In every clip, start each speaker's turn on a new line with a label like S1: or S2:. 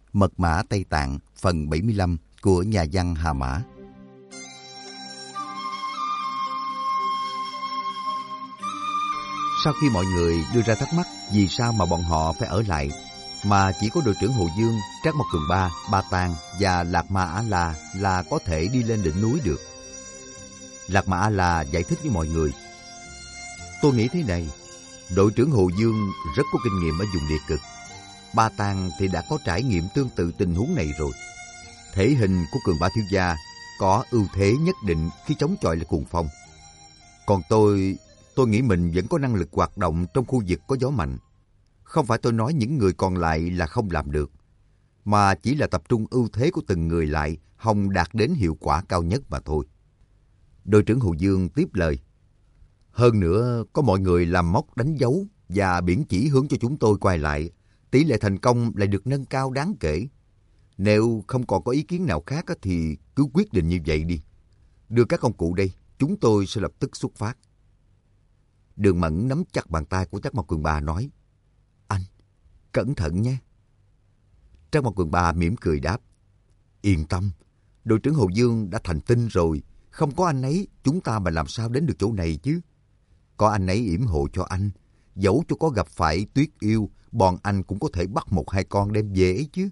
S1: Mật mã Tây Tạng phần 75 của nhà văn Hà Mã. Sau khi mọi người đưa ra thắc mắc vì sao mà bọn họ phải ở lại, mà chỉ có đội trưởng Hồ Dương, Trác Mộc Cường Ba, Ba Tàng và Lạc Ma A La là có thể đi lên đỉnh núi được, Lạc Ma A La giải thích với mọi người. Tôi nghĩ thế này, đội trưởng Hồ Dương rất có kinh nghiệm ở vùng địa cực. Ba Tàng thì đã có trải nghiệm tương tự tình huống này rồi. Thể hình của Cường Ba thiếu gia có ưu thế nhất định khi chống chọi lại cuồng phong. Còn tôi nghĩ mình vẫn có năng lực hoạt động trong khu vực có gió mạnh. Không phải tôi nói những người còn lại là không làm được, mà chỉ là tập trung ưu thế của từng người lại hòng đạt đến hiệu quả cao nhất mà thôi. Đội trưởng Hồ Dương tiếp lời. Hơn nữa, có mọi người làm mốc đánh dấu và biển chỉ hướng cho chúng tôi quay lại, tỷ lệ thành công lại được nâng cao đáng kể. Nếu không còn có ý kiến nào khác thì cứ quyết định như vậy đi. Đưa các công cụ đây, chúng tôi sẽ lập tức xuất phát. Đường Mẫn nắm chặt bàn tay của Trác Mộc Cường Ba nói. Anh, cẩn thận nhé. Trác Mộc Cường Ba mỉm cười đáp. Yên tâm, đội trưởng Hồ Dương đã thành tinh rồi. Không có anh ấy, chúng ta mà làm sao đến được chỗ này chứ. Có anh ấy yểm hộ cho anh, dẫu cho có gặp phải Tuyết Yêu, bọn anh cũng có thể bắt 1-2 con đem về ấy chứ.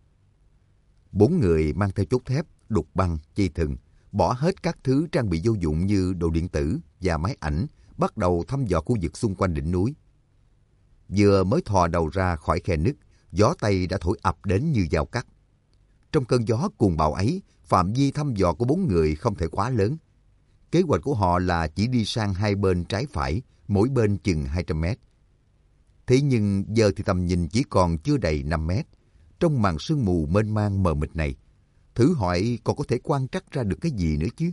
S1: 4 người mang theo chốt thép, đục băng, dây thừng, bỏ hết các thứ trang bị vô dụng như đồ điện tử và máy ảnh, bắt đầu thăm dò khu vực xung quanh đỉnh núi. Vừa mới thò đầu ra khỏi khe nứt, gió Tây đã thổi ập đến như dao cắt. Trong cơn gió cuồng bạo ấy, phạm vi thăm dò của 4 người không thể quá lớn. Kế hoạch của họ là chỉ đi sang 2 bên trái phải, mỗi bên chừng 200 mét. Thế nhưng giờ thì tầm nhìn chỉ còn chưa đầy 5 mét. Trong màn sương mù mênh mang mờ mịt này, thử hỏi còn có thể quan trắc ra được cái gì nữa chứ?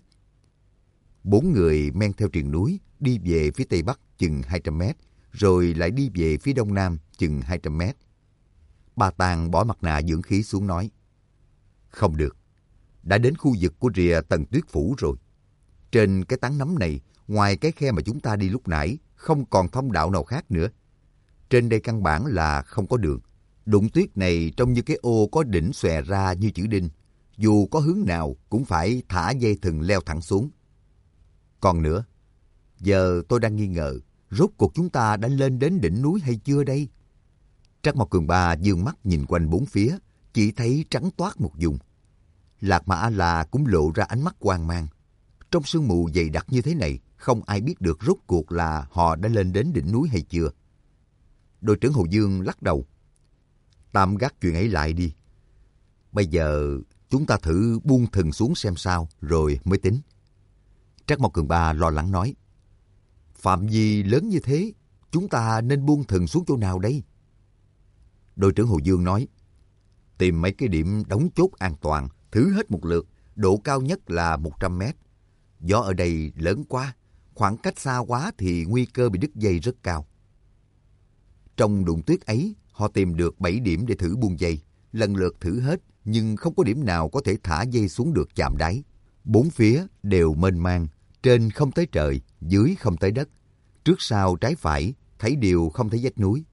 S1: 4 người men theo triền núi, đi về phía tây bắc chừng 200 mét, rồi lại đi về phía đông nam chừng 200 mét. Ba Tàng bỏ mặt nạ dưỡng khí xuống nói. Không được, đã đến khu vực của rìa Tần Tuyết Phủ rồi. Trên cái tán nấm này, ngoài cái khe mà chúng ta đi lúc nãy, không còn thông đạo nào khác nữa. Trên đây căn bản là không có đường. Đụng tuyết này trông như cái ô có đỉnh xòe ra như chữ đinh. Dù có hướng nào cũng phải thả dây thừng leo thẳng xuống. Còn nữa, giờ tôi đang nghi ngờ, rốt cuộc chúng ta đã lên đến đỉnh núi hay chưa đây? Trác Mộc Cường Ba dương mắt nhìn quanh bốn phía, chỉ thấy trắng toát một vùng. Lạc Ma A La cũng lộ ra ánh mắt hoang mang. Trong sương mù dày đặc như thế này, không ai biết được rốt cuộc là họ đã lên đến đỉnh núi hay chưa. Đội trưởng Hồ Dương lắc đầu. Tạm gác chuyện ấy lại đi. Bây giờ chúng ta thử buông thừng xuống xem sao, rồi mới tính. Trác Mộc Cường Ba lo lắng nói. Phạm vi lớn như thế, chúng ta nên buông thừng xuống chỗ nào đây? Đội trưởng Hồ Dương nói. Tìm mấy cái điểm đóng chốt an toàn, thử hết một lượt, độ cao nhất là 100 mét. Gió ở đây lớn quá, khoảng cách xa quá thì nguy cơ bị đứt dây rất cao. Trong đụng tuyết ấy, họ tìm được 7 điểm để thử buông dây, lần lượt thử hết, nhưng không có điểm nào có thể thả dây xuống được chạm đáy. Bốn phía đều mênh mang, trên không tới trời, dưới không tới đất. Trước sau trái phải, thấy đều không thấy vách núi.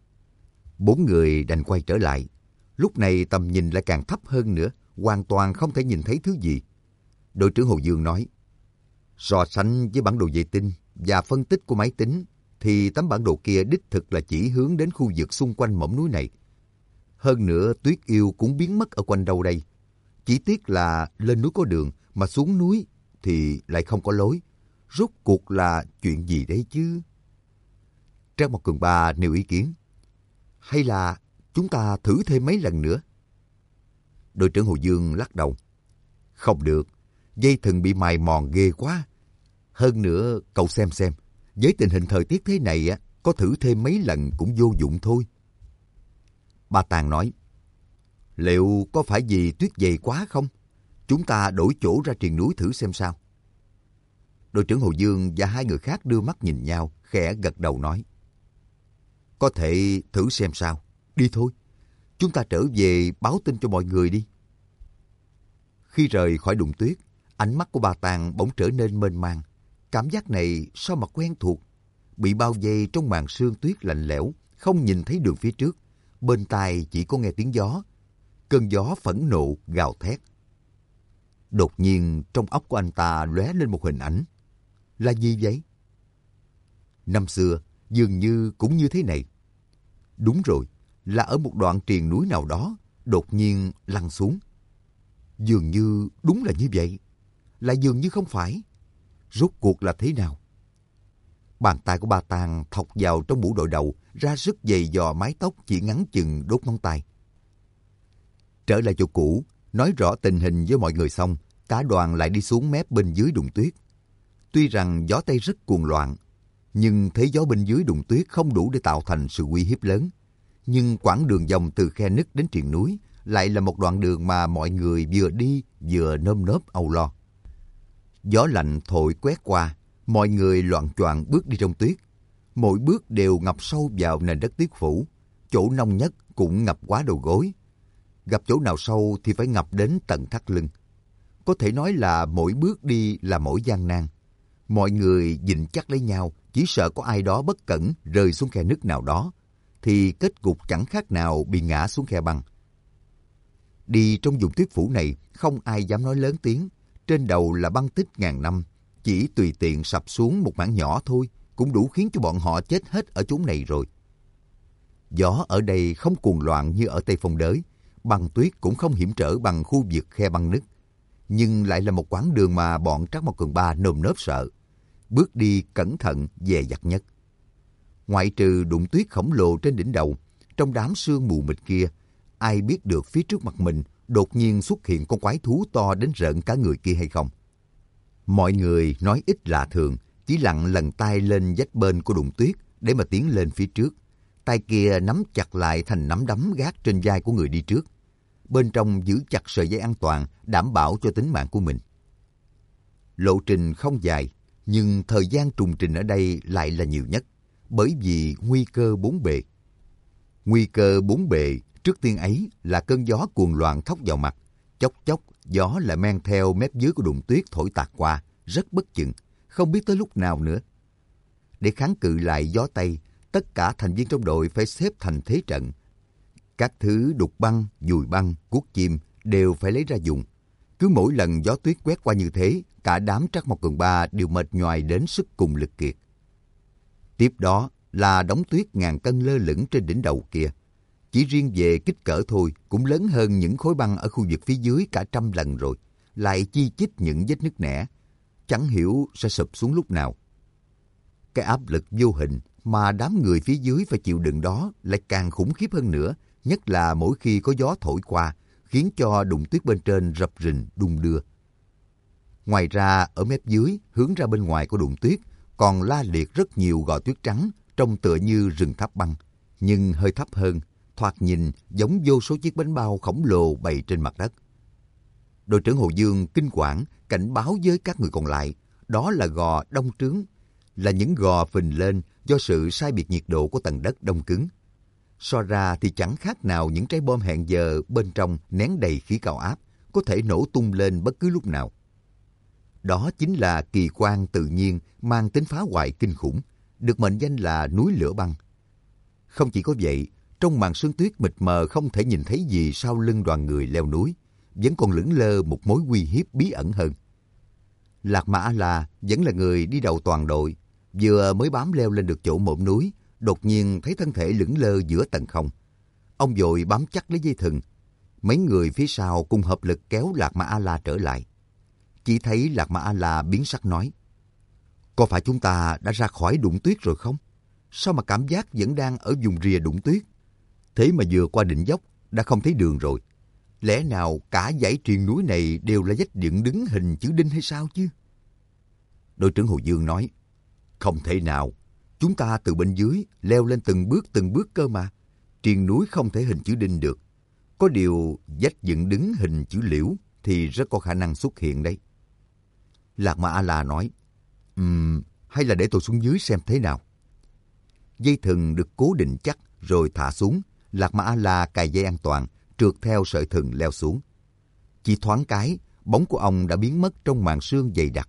S1: 4 người đành quay trở lại. Lúc này tầm nhìn lại càng thấp hơn nữa, hoàn toàn không thể nhìn thấy thứ gì. Đội trưởng Hồ Dương nói, so sánh với bản đồ vệ tinh và phân tích của máy tính, thì tấm bản đồ kia đích thực là chỉ hướng đến khu vực xung quanh mỏm núi này. Hơn nữa, Tuyết Yêu cũng biến mất ở quanh đâu đây. Chỉ tiếc là lên núi có đường, mà xuống núi thì lại không có lối. Rốt cuộc là chuyện gì đấy chứ? Trác Mộc Cường Ba nêu ý kiến. Hay là chúng ta thử thêm mấy lần nữa? Đội trưởng Hồ Dương lắc đầu. Không được, dây thừng bị mài mòn ghê quá. Hơn nữa, cậu xem, với tình hình thời tiết thế này có thử thêm mấy lần cũng vô dụng thôi. Ba Tàng nói, liệu có phải vì tuyết dày quá không? Chúng ta đổi chỗ ra triền núi thử xem sao. Đội trưởng Hồ Dương và 2 người khác đưa mắt nhìn nhau, khẽ gật đầu nói, có thể thử xem sao. Đi thôi, chúng ta trở về báo tin cho mọi người đi. Khi rời khỏi đụng tuyết, ánh mắt của Ba Tàng bỗng trở nên mênh mang. Cảm giác này sao mà quen thuộc. Bị bao vây trong màn sương tuyết lạnh lẽo, không nhìn thấy đường phía trước. Bên tai chỉ có nghe tiếng gió. cơn gió phẫn nộ gào thét. Đột nhiên trong óc của anh ta lóe lên một hình ảnh. Là gì vậy? Năm xưa dường như cũng như thế này. Đúng rồi, là ở một đoạn triền núi nào đó đột nhiên lăn xuống. Dường như đúng là như vậy, lại dường như không phải. Rốt cuộc là thế nào? Bàn tay của Ba Tàng thọc vào trong mũ đội đầu, ra sức giày dò mái tóc chỉ ngắn chừng đốt ngón tay. Trở lại chỗ cũ, nói rõ tình hình với mọi người xong, cả đoàn lại đi xuống mép bên dưới đụng tuyết. Tuy rằng gió Tây rất cuồng loạn, nhưng thế gió bên dưới đụng tuyết không đủ để tạo thành sự uy hiếp lớn. Nhưng quãng đường vòng từ khe nứt đến triền núi lại là một đoạn đường mà mọi người vừa đi vừa nơm nớp âu lo. Gió lạnh thổi quét qua, mọi người loạng choạng bước đi trong tuyết. Mỗi bước đều ngập sâu vào nền đất tuyết phủ, chỗ nông nhất cũng ngập quá đầu gối. Gặp chỗ nào sâu thì phải ngập đến tận thắt lưng. Có thể nói là mỗi bước đi là mỗi gian nan. Mọi người dịnh chắc lấy nhau, chỉ sợ có ai đó bất cẩn rơi xuống khe nứt nào đó, thì kết cục chẳng khác nào bị ngã xuống khe băng. Đi trong vùng tuyết phủ này, không ai dám nói lớn tiếng. Trên đầu là băng tích ngàn năm, chỉ tùy tiện sập xuống một mảng nhỏ thôi, cũng đủ khiến cho bọn họ chết hết ở chốn này rồi. Gió ở đây không cuồng loạn như ở Tây Phong Đới, băng tuyết cũng không hiểm trở bằng khu vực khe băng nứt. Nhưng lại là một quãng đường mà bọn Trác Mộc Cường Ba nơm nớp sợ. Bước đi cẩn thận, dè dặt nhất. Ngoại trừ đụng tuyết khổng lồ trên đỉnh đầu, trong đám sương mù mịt kia, ai biết được phía trước mặt mình đột nhiên xuất hiện con quái thú to đến rợn cả người kia hay không? Mọi người nói ít lạ thường, chỉ lặng lần tay lên vách bên của đụng tuyết để mà tiến lên phía trước. Tay kia nắm chặt lại thành nắm đấm gác trên vai của người đi trước. Bên trong giữ chặt sợi dây an toàn, đảm bảo cho tính mạng của mình. Lộ trình không dài, nhưng thời gian trùng trình ở đây lại là nhiều nhất, bởi vì nguy cơ bốn bề. Nguy cơ bốn bề trước tiên ấy là cơn gió cuồng loạn thốc vào mặt. Chốc chốc, gió lại men theo mép dưới của đụng tuyết thổi tạt qua, rất bất chừng, không biết tới lúc nào nữa. Để kháng cự lại gió Tây, tất cả thành viên trong đội phải xếp thành thế trận. Các thứ đục băng, dùi băng, cuốc chim đều phải lấy ra dùng. Cứ mỗi lần gió tuyết quét qua như thế, cả đám Trác Mộc Cường Ba đều mệt nhoài đến sức cùng lực kiệt. Tiếp đó là đống tuyết ngàn cân lơ lửng trên đỉnh đầu kia. Chỉ riêng về kích cỡ thôi cũng lớn hơn những khối băng ở khu vực phía dưới cả 100 lần rồi, lại chi chít những vết nứt nẻ, chẳng hiểu sẽ sụp xuống lúc nào. Cái áp lực vô hình mà đám người phía dưới phải chịu đựng đó lại càng khủng khiếp hơn nữa, nhất là mỗi khi có gió thổi qua, khiến cho đụng tuyết bên trên rập rình đung đưa. Ngoài ra, ở mép dưới, hướng ra bên ngoài của đụng tuyết, còn la liệt rất nhiều gò tuyết trắng, trông tựa như rừng tháp băng, nhưng hơi thấp hơn, thoạt nhìn giống vô số chiếc bánh bao khổng lồ bày trên mặt đất. Đội trưởng Hồ Dương kinh quản cảnh báo với các người còn lại, đó là gò đông trướng, là những gò phình lên do sự sai biệt nhiệt độ của tầng đất đông cứng. So ra thì chẳng khác nào những trái bom hẹn giờ bên trong nén đầy khí cao áp, có thể nổ tung lên bất cứ lúc nào. Đó chính là kỳ quan tự nhiên mang tính phá hoại kinh khủng, được mệnh danh là núi lửa băng. Không chỉ có vậy, trong màn sương tuyết mịt mờ không thể nhìn thấy gì sau lưng đoàn người leo núi, vẫn còn lững lơ một mối uy hiếp bí ẩn hơn. Lạc Ma A-la vẫn là người đi đầu toàn đội, vừa mới bám leo lên được chỗ mỏm núi, đột nhiên thấy thân thể lững lơ giữa tầng không. Ông vội bám chắc lấy dây thừng. Mấy người phía sau cùng hợp lực kéo Lạc Ma A-la trở lại. Chỉ thấy Lạc Ma A-la biến sắc nói: "Có phải chúng ta đã ra khỏi đụng tuyết rồi không? Sao mà cảm giác vẫn đang ở vùng rìa đụng tuyết? Thế mà vừa qua đỉnh dốc đã không thấy đường rồi. Lẽ nào cả dãy triền núi này đều là vách dựng đứng hình chữ đinh hay sao chứ?" Đội trưởng Hồ Dương nói: "Không thể nào. Chúng ta từ bên dưới leo lên từng bước cơ mà. Triền núi không thể hình chữ đinh được. Có điều vách dựng đứng hình chữ liễu thì rất có khả năng xuất hiện đấy." Lạc Ma A-la nói: hay là để tôi xuống dưới xem thế nào." Dây thừng được cố định chắc rồi thả xuống. Lạc Ma A-la cài dây an toàn, trượt theo sợi thừng leo xuống. Chỉ thoáng cái, bóng của ông đã biến mất trong màn sương dày đặc.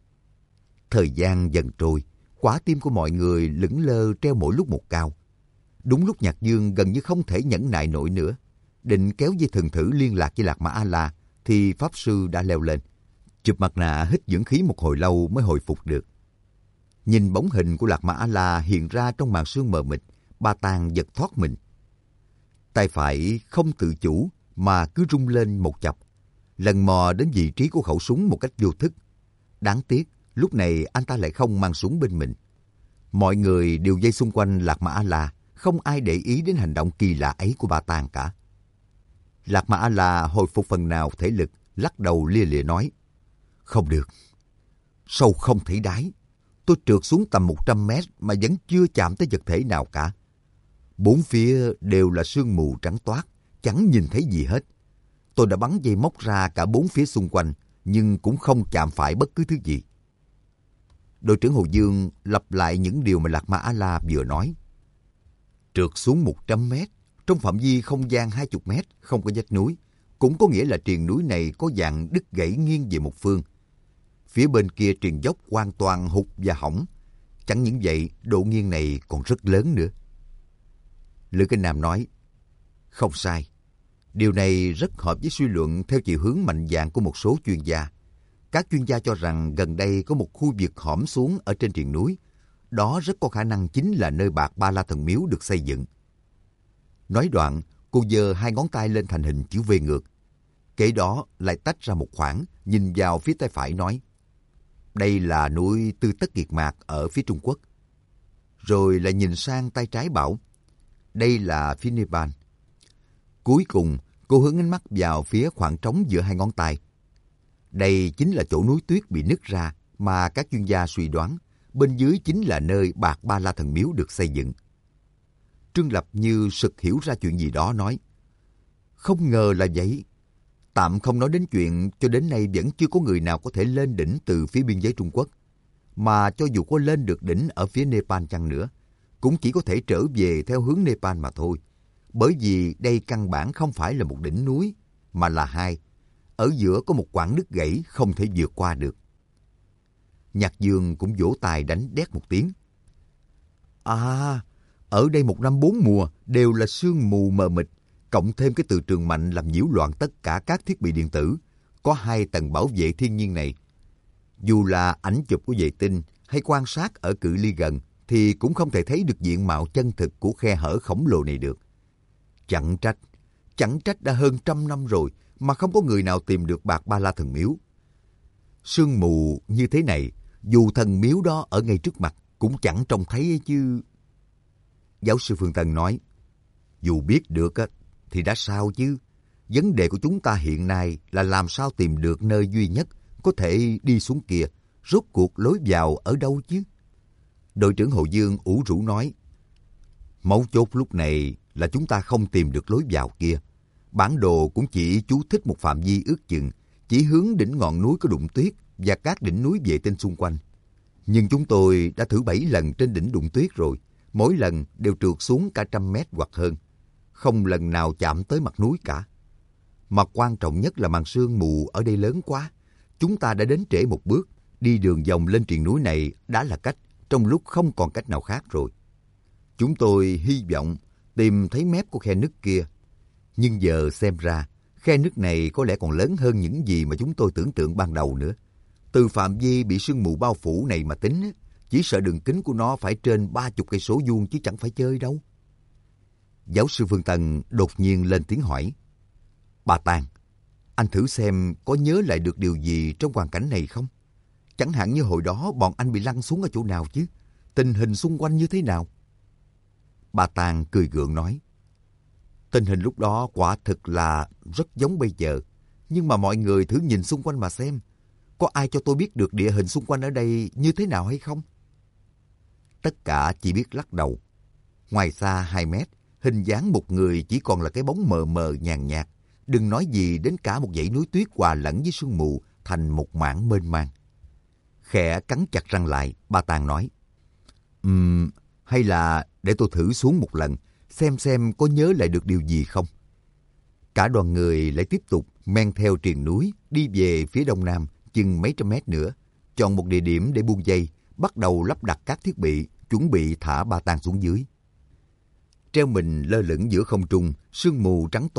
S1: Thời gian dần trôi, quả tim của mọi người lững lơ treo mỗi lúc một cao. Đúng lúc Nhạc Dương gần như không thể nhẫn nại nổi nữa, định kéo dây thừng thử liên lạc với Lạc Ma A-la, thì Pháp Sư đã leo lên. Chụp mặt nạ hít dưỡng khí một hồi lâu mới hồi phục được. Nhìn bóng hình của Lạc Ma A-la hiện ra trong màn sương mờ mịt, Ba Tàng giật thoát mình. Tay phải không tự chủ mà cứ rung lên một chập, lần mò đến vị trí của khẩu súng một cách vô thức. Đáng tiếc, lúc này anh ta lại không mang súng bên mình. Mọi người đều vây xung quanh Lạc Ma A-la, không ai để ý đến hành động kỳ lạ ấy của Ba Tàng cả. Lạc Ma A-la hồi phục phần nào thể lực, lắc đầu lia lịa nói: "Không được, sâu không thể đáy. Tôi trượt xuống tầm 100 mét mà vẫn chưa chạm tới vật thể nào cả. Bốn phía đều là sương mù trắng toát, chẳng nhìn thấy gì hết. Tôi đã bắn dây móc ra cả bốn phía xung quanh, nhưng cũng không chạm phải bất cứ thứ gì." Đội trưởng Hồ Dương lặp lại những điều mà Lạc Ma A-la vừa nói. Trượt xuống 100 mét, trong phạm vi không gian 20 mét, không có vách núi, cũng có nghĩa là triền núi này có dạng đứt gãy nghiêng về một phương. Phía bên kia triền dốc hoàn toàn hụt và hỏng. Chẳng những vậy, độ nghiêng này còn rất lớn nữa. Lữ Kinh Nam nói: "Không sai. Điều này rất hợp với suy luận theo chiều hướng mạnh dạn của một số chuyên gia. Các chuyên gia cho rằng gần đây có một khu vực hõm xuống ở trên triền núi. Đó rất có khả năng chính là nơi Bạc Ba La Thần Miếu được xây dựng." Nói đoạn, cô giơ hai ngón tay lên thành hình chữ V ngược. Kế đó lại tách ra một khoảng, nhìn vào phía tay phải nói: "Đây là núi Tư Tất Kiệt Mạc ở phía Trung Quốc." Rồi lại nhìn sang tay trái bảo: "Đây là phía Nepal." Cuối cùng, cô hướng ánh mắt vào phía khoảng trống giữa hai ngón tay. Đây chính là chỗ núi tuyết bị nứt ra mà các chuyên gia suy đoán bên dưới chính là nơi Bạc Ba La Thần Miếu được xây dựng. Trương Lập như sực hiểu ra chuyện gì đó nói: "Không ngờ là vậy. Tạm không nói đến chuyện cho đến nay vẫn chưa có người nào có thể lên đỉnh từ phía biên giới Trung Quốc. Mà cho dù có lên được đỉnh ở phía Nepal chăng nữa, cũng chỉ có thể trở về theo hướng Nepal mà thôi. Bởi vì đây căn bản không phải là một đỉnh núi, mà là hai. Ở giữa có một quãng đứt gãy không thể vượt qua được." Nhạc Dương cũng vỗ tay đánh đét một tiếng. "À, ở đây một năm bốn mùa đều là sương mù mờ mịt, cộng thêm cái từ trường mạnh làm nhiễu loạn tất cả các thiết bị điện tử. Có hai tầng bảo vệ thiên nhiên này. Dù là ảnh chụp của vệ tinh hay quan sát ở cự ly gần thì cũng không thể thấy được diện mạo chân thực của khe hở khổng lồ này được. Chẳng trách đã hơn 100 năm rồi mà không có người nào tìm được Bạc Ba La Thần Miếu. Sương mù như thế này, dù thần miếu đó ở ngay trước mặt cũng chẳng trông thấy ấy chứ." Giáo sư Phương Tân nói: "Dù biết được thì đã sao chứ. Vấn đề của chúng ta hiện nay là làm sao tìm được nơi duy nhất có thể đi xuống kia. Rốt cuộc lối vào ở đâu chứ?" Đội trưởng Hồ Dương ủ rũ nói: "Mấu chốt lúc này là chúng ta không tìm được lối vào kia. Bản đồ cũng chỉ chú thích một phạm vi ước chừng, chỉ hướng đỉnh ngọn núi có đụng tuyết và các đỉnh núi vệ tinh xung quanh. Nhưng chúng tôi đã thử 7 lần trên đỉnh đụng tuyết rồi, mỗi lần đều trượt xuống cả 100 mét hoặc hơn. Không lần nào chạm tới mặt núi cả. Mà quan trọng nhất là màn sương mù ở đây lớn quá. Chúng ta đã đến trễ một bước, đi đường vòng lên triền núi này đã là cách, trong lúc không còn cách nào khác rồi. Chúng tôi hy vọng tìm thấy mép của khe nứt kia. Nhưng giờ xem ra, khe nứt này có lẽ còn lớn hơn những gì mà chúng tôi tưởng tượng ban đầu nữa. Từ phạm vi bị sương mù bao phủ này mà tính, chỉ sợ đường kính của nó phải trên 30 cây số vuông chứ chẳng phải chơi đâu." Giáo sư Phương Tân đột nhiên lên tiếng hỏi: "Bà Tàng, anh thử xem có nhớ lại được điều gì trong hoàn cảnh này không? Chẳng hạn như hồi đó bọn anh bị lăn xuống ở chỗ nào chứ? Tình hình xung quanh như thế nào?" Bà Tàng cười gượng nói: "Tình hình lúc đó quả thực là rất giống bây giờ. Nhưng mà mọi người thử nhìn xung quanh mà xem. Có ai cho tôi biết được địa hình xung quanh ở đây như thế nào hay không?" Tất cả chỉ biết lắc đầu. Ngoài xa 2 mét, hình dáng một người chỉ còn là cái bóng mờ mờ nhàn nhạt. Đừng nói gì đến cả một dãy núi tuyết hòa lẫn với sương mù thành một mảng mênh mang. Khẽ cắn chặt răng lại, Ba Tàng nói: Hay là để tôi thử xuống một lần, xem có nhớ lại được điều gì không." Cả đoàn người lại tiếp tục men theo triền núi, đi về phía đông nam, chừng mấy trăm mét nữa, chọn một địa điểm để buông dây, bắt đầu lắp đặt các thiết bị, chuẩn bị thả Ba Tàng xuống dưới. Treo mình lơ lửng giữa không trung, sương mù trắng toát,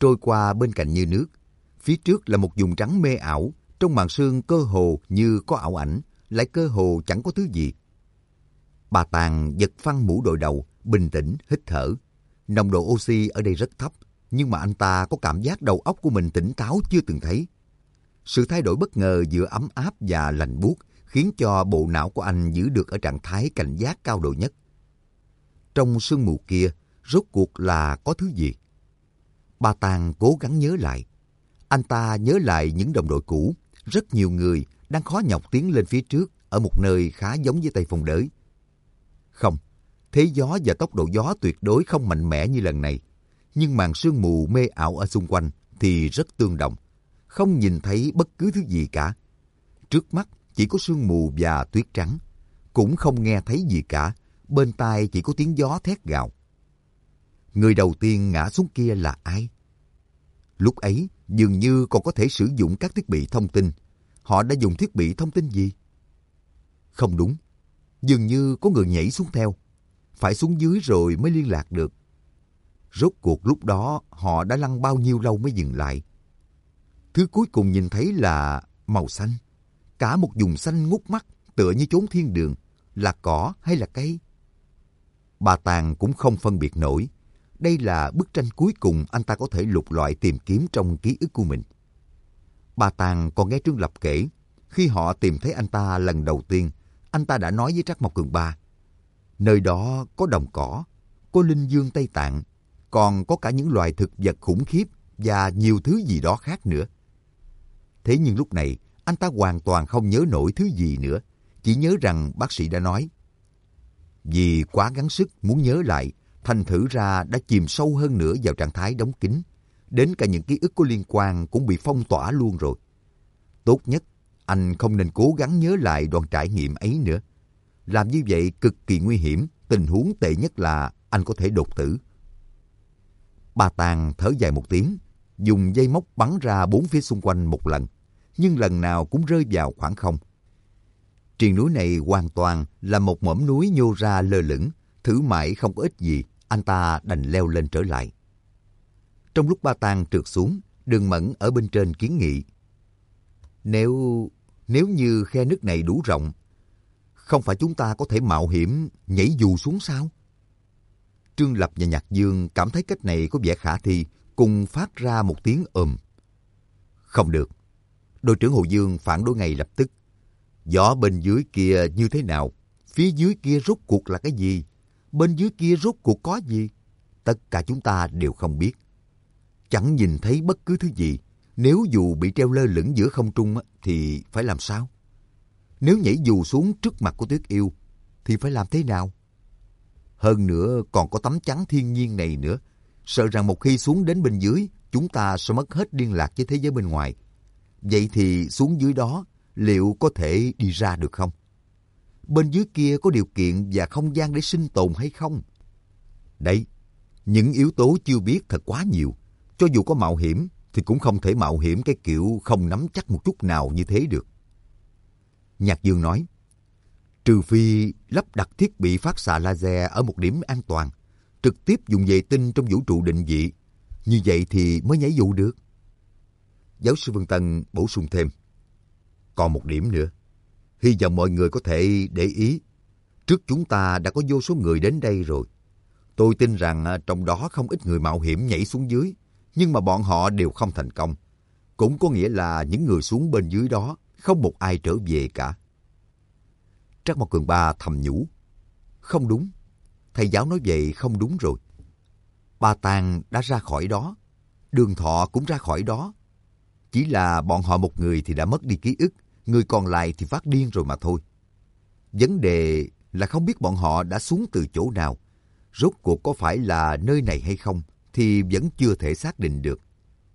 S1: trôi qua bên cạnh như nước. Phía trước là một vùng trắng mê ảo, trong màn sương cơ hồ như có ảo ảnh, lại cơ hồ chẳng có thứ gì. Bà Tàng giật phăng mũ đội đầu, bình tĩnh hít thở. Nồng độ oxy ở đây rất thấp, nhưng mà anh ta có cảm giác đầu óc của mình tỉnh táo chưa từng thấy. Sự thay đổi bất ngờ giữa ấm áp và lạnh buốt khiến cho bộ não của anh giữ được ở trạng thái cảnh giác cao độ nhất. Trong sương mù kia, rốt cuộc là có thứ gì? Bà Tàng cố gắng nhớ lại. Anh ta nhớ lại những đồng đội cũ, rất nhiều người đang khó nhọc tiến lên phía trước ở một nơi khá giống với Tây Phong Đới. Không, thế gió và tốc độ gió tuyệt đối không mạnh mẽ như lần này. Nhưng màn sương mù mê ảo ở xung quanh thì rất tương đồng. Không nhìn thấy bất cứ thứ gì cả. Trước mắt chỉ có sương mù và tuyết trắng. Cũng không nghe thấy gì cả. Bên tai chỉ có tiếng gió thét gào. Người đầu tiên ngã xuống kia là ai? Lúc ấy dường như còn có thể sử dụng các thiết bị thông tin. Họ đã dùng thiết bị thông tin gì? Không đúng. Dường như có người nhảy xuống theo. Phải xuống dưới rồi mới liên lạc được. Rốt cuộc lúc đó họ đã lăn bao nhiêu lâu mới dừng lại? Thứ cuối cùng nhìn thấy là màu xanh. Cả một vùng xanh ngút mắt tựa như chốn thiên đường. Là cỏ hay là cây? Bà Tàng cũng không phân biệt nổi. Đây là bức tranh cuối cùng anh ta có thể lục lọi tìm kiếm trong ký ức của mình. Bà Tàng còn nghe Trương Lập kể, khi họ tìm thấy anh ta lần đầu tiên, anh ta đã nói với Trác Mộc Cường Ba, nơi đó có đồng cỏ, có linh dương Tây Tạng, còn có cả những loài thực vật khủng khiếp và nhiều thứ gì đó khác nữa. Thế nhưng lúc này, anh ta hoàn toàn không nhớ nổi thứ gì nữa, chỉ nhớ rằng bác sĩ đã nói. Vì quá gắng sức muốn nhớ lại, thành thử ra đã chìm sâu hơn nữa vào trạng thái đóng kín. Đến cả những ký ức có liên quan cũng bị phong tỏa luôn rồi. Tốt nhất, anh không nên cố gắng nhớ lại đoạn trải nghiệm ấy nữa. Làm như vậy cực kỳ nguy hiểm, tình huống tệ nhất là anh có thể đột tử. Bà Tàng thở dài một tiếng, dùng dây móc bắn ra bốn phía xung quanh một lần, nhưng lần nào cũng rơi vào khoảng không. Triền núi này hoàn toàn là một mỏm núi nhô ra lơ lửng, thử mãi không có ích gì, anh ta đành leo lên trở lại. Trong lúc Ba Tàng trượt xuống, Đường Mẫn ở bên trên kiến nghị. Nếu như khe nước này đủ rộng, không phải chúng ta có thể mạo hiểm nhảy dù xuống sao? Trương Lập và Nhạc Dương cảm thấy cách này có vẻ khả thi, cùng phát ra một tiếng ầm. Không được. Đội trưởng Hồ Dương phản đối ngay lập tức. Gió bên dưới kia như thế nào? Phía dưới kia rốt cuộc là cái gì? Bên dưới kia rốt cuộc có gì? Tất cả chúng ta đều không biết. Chẳng nhìn thấy bất cứ thứ gì. Nếu dù bị treo lơ lửng giữa không trung thì phải làm sao? Nếu nhảy dù xuống trước mặt của Tuyết Yêu thì phải làm thế nào? Hơn nữa còn có tấm chắn thiên nhiên này nữa. Sợ rằng một khi xuống đến bên dưới, chúng ta sẽ mất hết liên lạc với thế giới bên ngoài. Vậy thì xuống dưới đó, liệu có thể đi ra được không? Bên dưới kia có điều kiện và không gian để sinh tồn hay không? Đấy, những yếu tố chưa biết thật quá nhiều. Cho dù có mạo hiểm, thì cũng không thể mạo hiểm cái kiểu không nắm chắc một chút nào như thế được. Nhạc Dương nói, trừ phi lắp đặt thiết bị phát xạ laser ở một điểm an toàn, trực tiếp dùng vệ tinh trong vũ trụ định vị, như vậy thì mới nhảy dù được. Giáo sư Vân Tân bổ sung thêm, còn một điểm nữa, hy vọng mọi người có thể để ý. Trước chúng ta đã có vô số người đến đây rồi. Tôi tin rằng trong đó không ít người mạo hiểm nhảy xuống dưới, nhưng mà bọn họ đều không thành công. Cũng có nghĩa là những người xuống bên dưới đó không một ai trở về cả. Trác Mộc Cường Ba thầm nhủ, không đúng, thầy giáo nói vậy không đúng rồi. Ba Tàng đã ra khỏi đó, Đường Thọ cũng ra khỏi đó. Chỉ là bọn họ một người thì đã mất đi ký ức, người còn lại thì phát điên rồi mà thôi. Vấn đề là không biết bọn họ đã xuống từ chỗ nào. Rốt cuộc có phải là nơi này hay không thì vẫn chưa thể xác định được.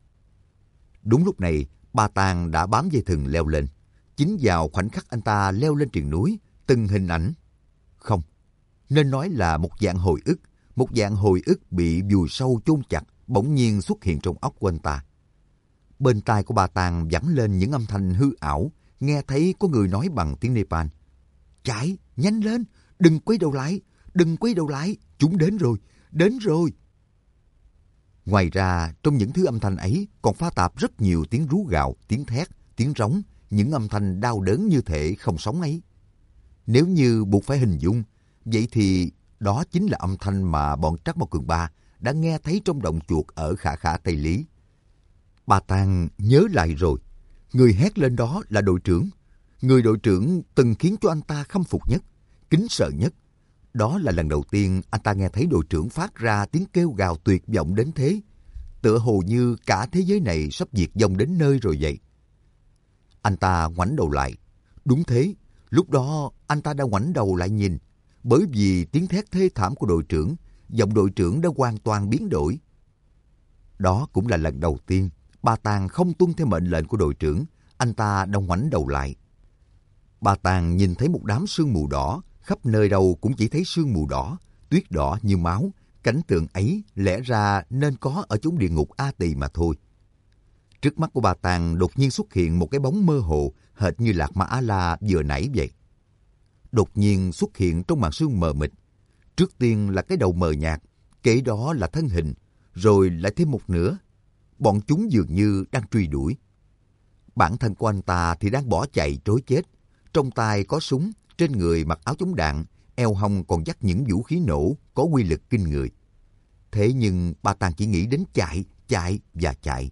S1: Đúng lúc này, Ba Tàng đã bám dây thừng leo lên. Chính vào khoảnh khắc anh ta leo lên triền núi, từng hình ảnh, không, nên nói là một dạng hồi ức bị vùi sâu chôn chặt, bỗng nhiên xuất hiện trong óc của anh ta. Bên tai của Ba Tàng vẳng lên những âm thanh hư ảo, nghe thấy có người nói bằng tiếng Nepal. Chạy, nhanh lên, đừng quay đầu lại, chúng đến rồi. Ngoài ra, trong những thứ âm thanh ấy còn pha tạp rất nhiều tiếng rú gào, tiếng thét, tiếng rống, những âm thanh đau đớn như thể không sống ấy. Nếu như buộc phải hình dung, vậy thì đó chính là âm thanh mà bọn Trắc Mao Cường Ba đã nghe thấy trong động chuột ở Khả Khả Tây Lý. Ba Tang nhớ lại rồi, người hét lên đó là đội trưởng. Người đội trưởng từng khiến cho anh ta khâm phục nhất, kính sợ nhất. Đó là lần đầu tiên anh ta nghe thấy đội trưởng phát ra tiếng kêu gào tuyệt vọng đến thế. Tựa hồ như cả thế giới này sắp diệt vong đến nơi rồi vậy. Anh ta ngoảnh đầu lại. Đúng thế, lúc đó anh ta đã ngoảnh đầu lại nhìn. Bởi vì tiếng thét thê thảm của đội trưởng, giọng đội trưởng đã hoàn toàn biến đổi. Đó cũng là lần đầu tiên Ba Tang không tuân theo mệnh lệnh của đội trưởng. Anh ta đã ngoảnh đầu lại. Ba Tang nhìn thấy một đám sương mù đỏ, khắp nơi đâu cũng chỉ thấy sương mù đỏ, tuyết đỏ như máu. Cảnh tượng ấy lẽ ra nên có ở chốn địa ngục A Tỳ mà thôi. Trước mắt của Ba Tang đột nhiên xuất hiện một cái bóng mơ hồ, hệt như Lạc Ma A-la vừa nãy vậy. Đột nhiên xuất hiện trong màn sương mờ mịt. Trước tiên là cái đầu mờ nhạt, kế đó là thân hình, rồi lại thêm một nửa. Bọn chúng dường như đang truy đuổi. Bản thân của anh ta thì đang bỏ chạy trối chết. Trong tay có súng, trên người mặc áo chống đạn, eo hông còn dắt những vũ khí nổ có uy lực kinh người. Thế nhưng Ba Tang chỉ nghĩ đến chạy, chạy và chạy.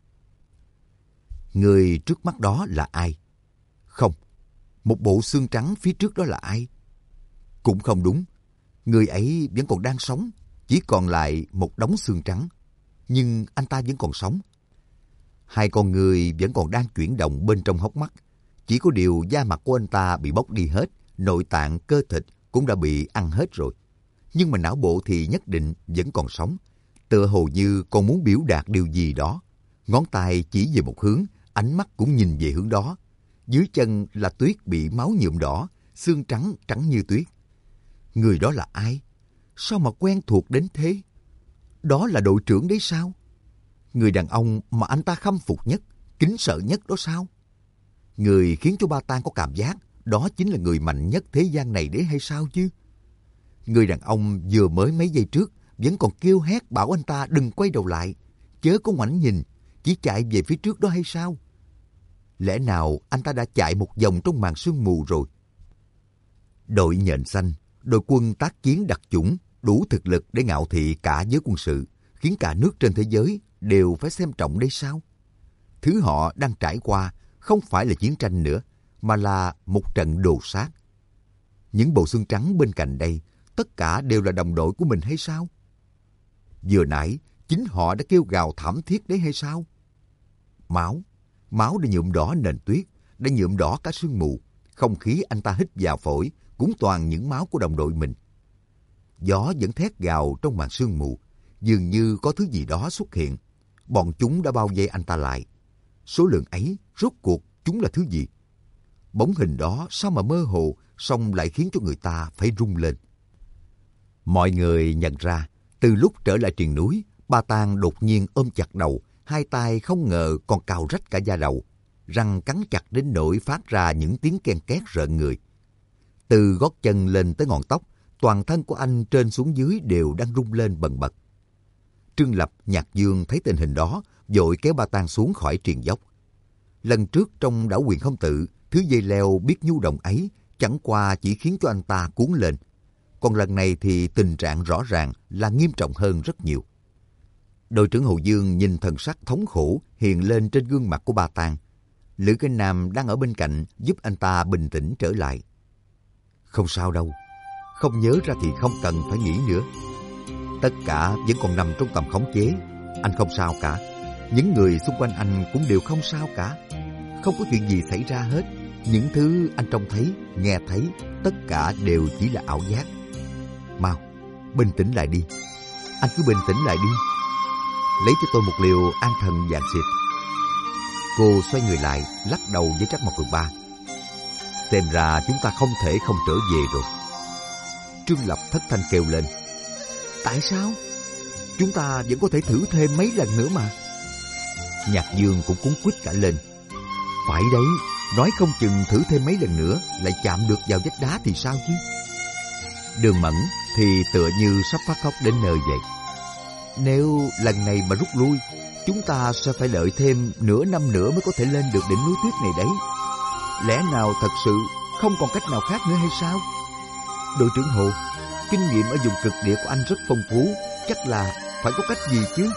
S1: Người trước mắt đó là ai? Không. Một bộ xương trắng phía trước đó là ai? Cũng không đúng. Người ấy vẫn còn đang sống, chỉ còn lại một đống xương trắng. Nhưng anh ta vẫn còn sống. Hai con người vẫn còn đang chuyển động bên trong hốc mắt. Chỉ có điều da mặt của anh ta bị bóc đi hết, nội tạng cơ thịt cũng đã bị ăn hết rồi. Nhưng mà não bộ thì nhất định vẫn còn sống. Tựa hồ như còn muốn biểu đạt điều gì đó. Ngón tay chỉ về một hướng, ánh mắt cũng nhìn về hướng đó. Dưới chân là tuyết bị máu nhuộm đỏ, xương trắng trắng như tuyết. Người đó là ai? Sao mà quen thuộc đến thế? Đó là đội trưởng đấy sao? Người đàn ông mà anh ta khâm phục nhất, kính sợ nhất đó sao? Người khiến cho Ba Tang có cảm giác đó chính là người mạnh nhất thế gian này đấy hay sao chứ? Người đàn ông vừa mới mấy giây trước vẫn còn kêu hét bảo anh ta đừng quay đầu lại, chớ có ngoảnh nhìn, chỉ chạy về phía trước đó hay sao? Lẽ nào anh ta đã chạy một vòng trong màn sương mù rồi? Đội nhện xanh, đội quân tác chiến đặc chủng, đủ thực lực để ngạo thị cả giới quân sự, khiến cả nước trên thế giới đều phải xem trọng đây sao? Thứ họ đang trải qua không phải là chiến tranh nữa, mà là một trận đồ sát. Những bộ xương trắng bên cạnh đây, tất cả đều là đồng đội của mình hay sao? Vừa nãy, chính họ đã kêu gào thảm thiết đấy hay sao? Máu đã nhuộm đỏ nền tuyết, đã nhuộm đỏ cả sương mù. Không khí anh ta hít vào phổi cũng toàn những máu của đồng đội mình. Gió vẫn thét gào trong màn sương mù, dường như có thứ gì đó xuất hiện. Bọn chúng đã bao vây anh ta lại. Số lượng ấy, rốt cuộc chúng là thứ gì? Bóng hình đó sao mà mơ hồ, song lại khiến cho người ta phải rung lên. Mọi người nhận ra, từ lúc trở lại triền núi, Ba Tang đột nhiên ôm chặt đầu, hai tay không ngờ còn cào rách cả da đầu, răng cắn chặt đến nỗi phát ra những tiếng ken két rợn người. Từ gót chân lên tới ngọn tóc, toàn thân của anh trên xuống dưới đều đang rung lên bần bật. Trương Lập, Nhạc Dương thấy tình hình đó, vội kéo Ba Tang xuống khỏi triền dốc. Lần trước trong đảo Quyền Không Tự, thứ dây leo biết nhu động ấy chẳng qua chỉ khiến cho anh ta cuốn lên. Còn lần này thì tình trạng rõ ràng là nghiêm trọng hơn rất nhiều. Đội trưởng Hồ Dương nhìn thần sắc thống khổ hiện lên trên gương mặt của Ba Tang. Lữ Kinh Nam đang ở bên cạnh giúp anh ta bình tĩnh trở lại. Không sao đâu, không nhớ ra thì không cần phải nghĩ nữa. Tất cả vẫn còn nằm trong tầm khống chế. Anh không sao cả. Những người xung quanh anh cũng đều không sao cả. Không có chuyện gì xảy ra hết. Những thứ anh trông thấy, nghe thấy, tất cả đều chỉ là ảo giác. Mau, bình tĩnh lại đi. Anh cứ bình tĩnh lại đi. Lấy cho tôi một liều an thần vàng xịt. Cô xoay người lại, lắc đầu với Trắc Mộc Cường Ba. Xem ra chúng ta không thể không trở về rồi. Trương Lập thất thanh kêu lên. Tại sao? Chúng ta vẫn có thể thử thêm mấy lần nữa mà. Nhạc Dương cũng cuống quýt cả lên. Phải đấy, nói không chừng thử thêm mấy lần nữa lại chạm được vào vách đá thì sao chứ? Đường Mẫn thì tựa như sắp phát khóc đến nơi vậy. Nếu lần này mà rút lui, chúng ta sẽ phải đợi thêm nửa năm nữa mới có thể lên được đỉnh núi tuyết này đấy. Lẽ nào thật sự không còn cách nào khác nữa hay sao? Đội trưởng Hồ, kinh nghiệm ở vùng cực địa của anh rất phong phú, chắc là phải có cách gì chứ.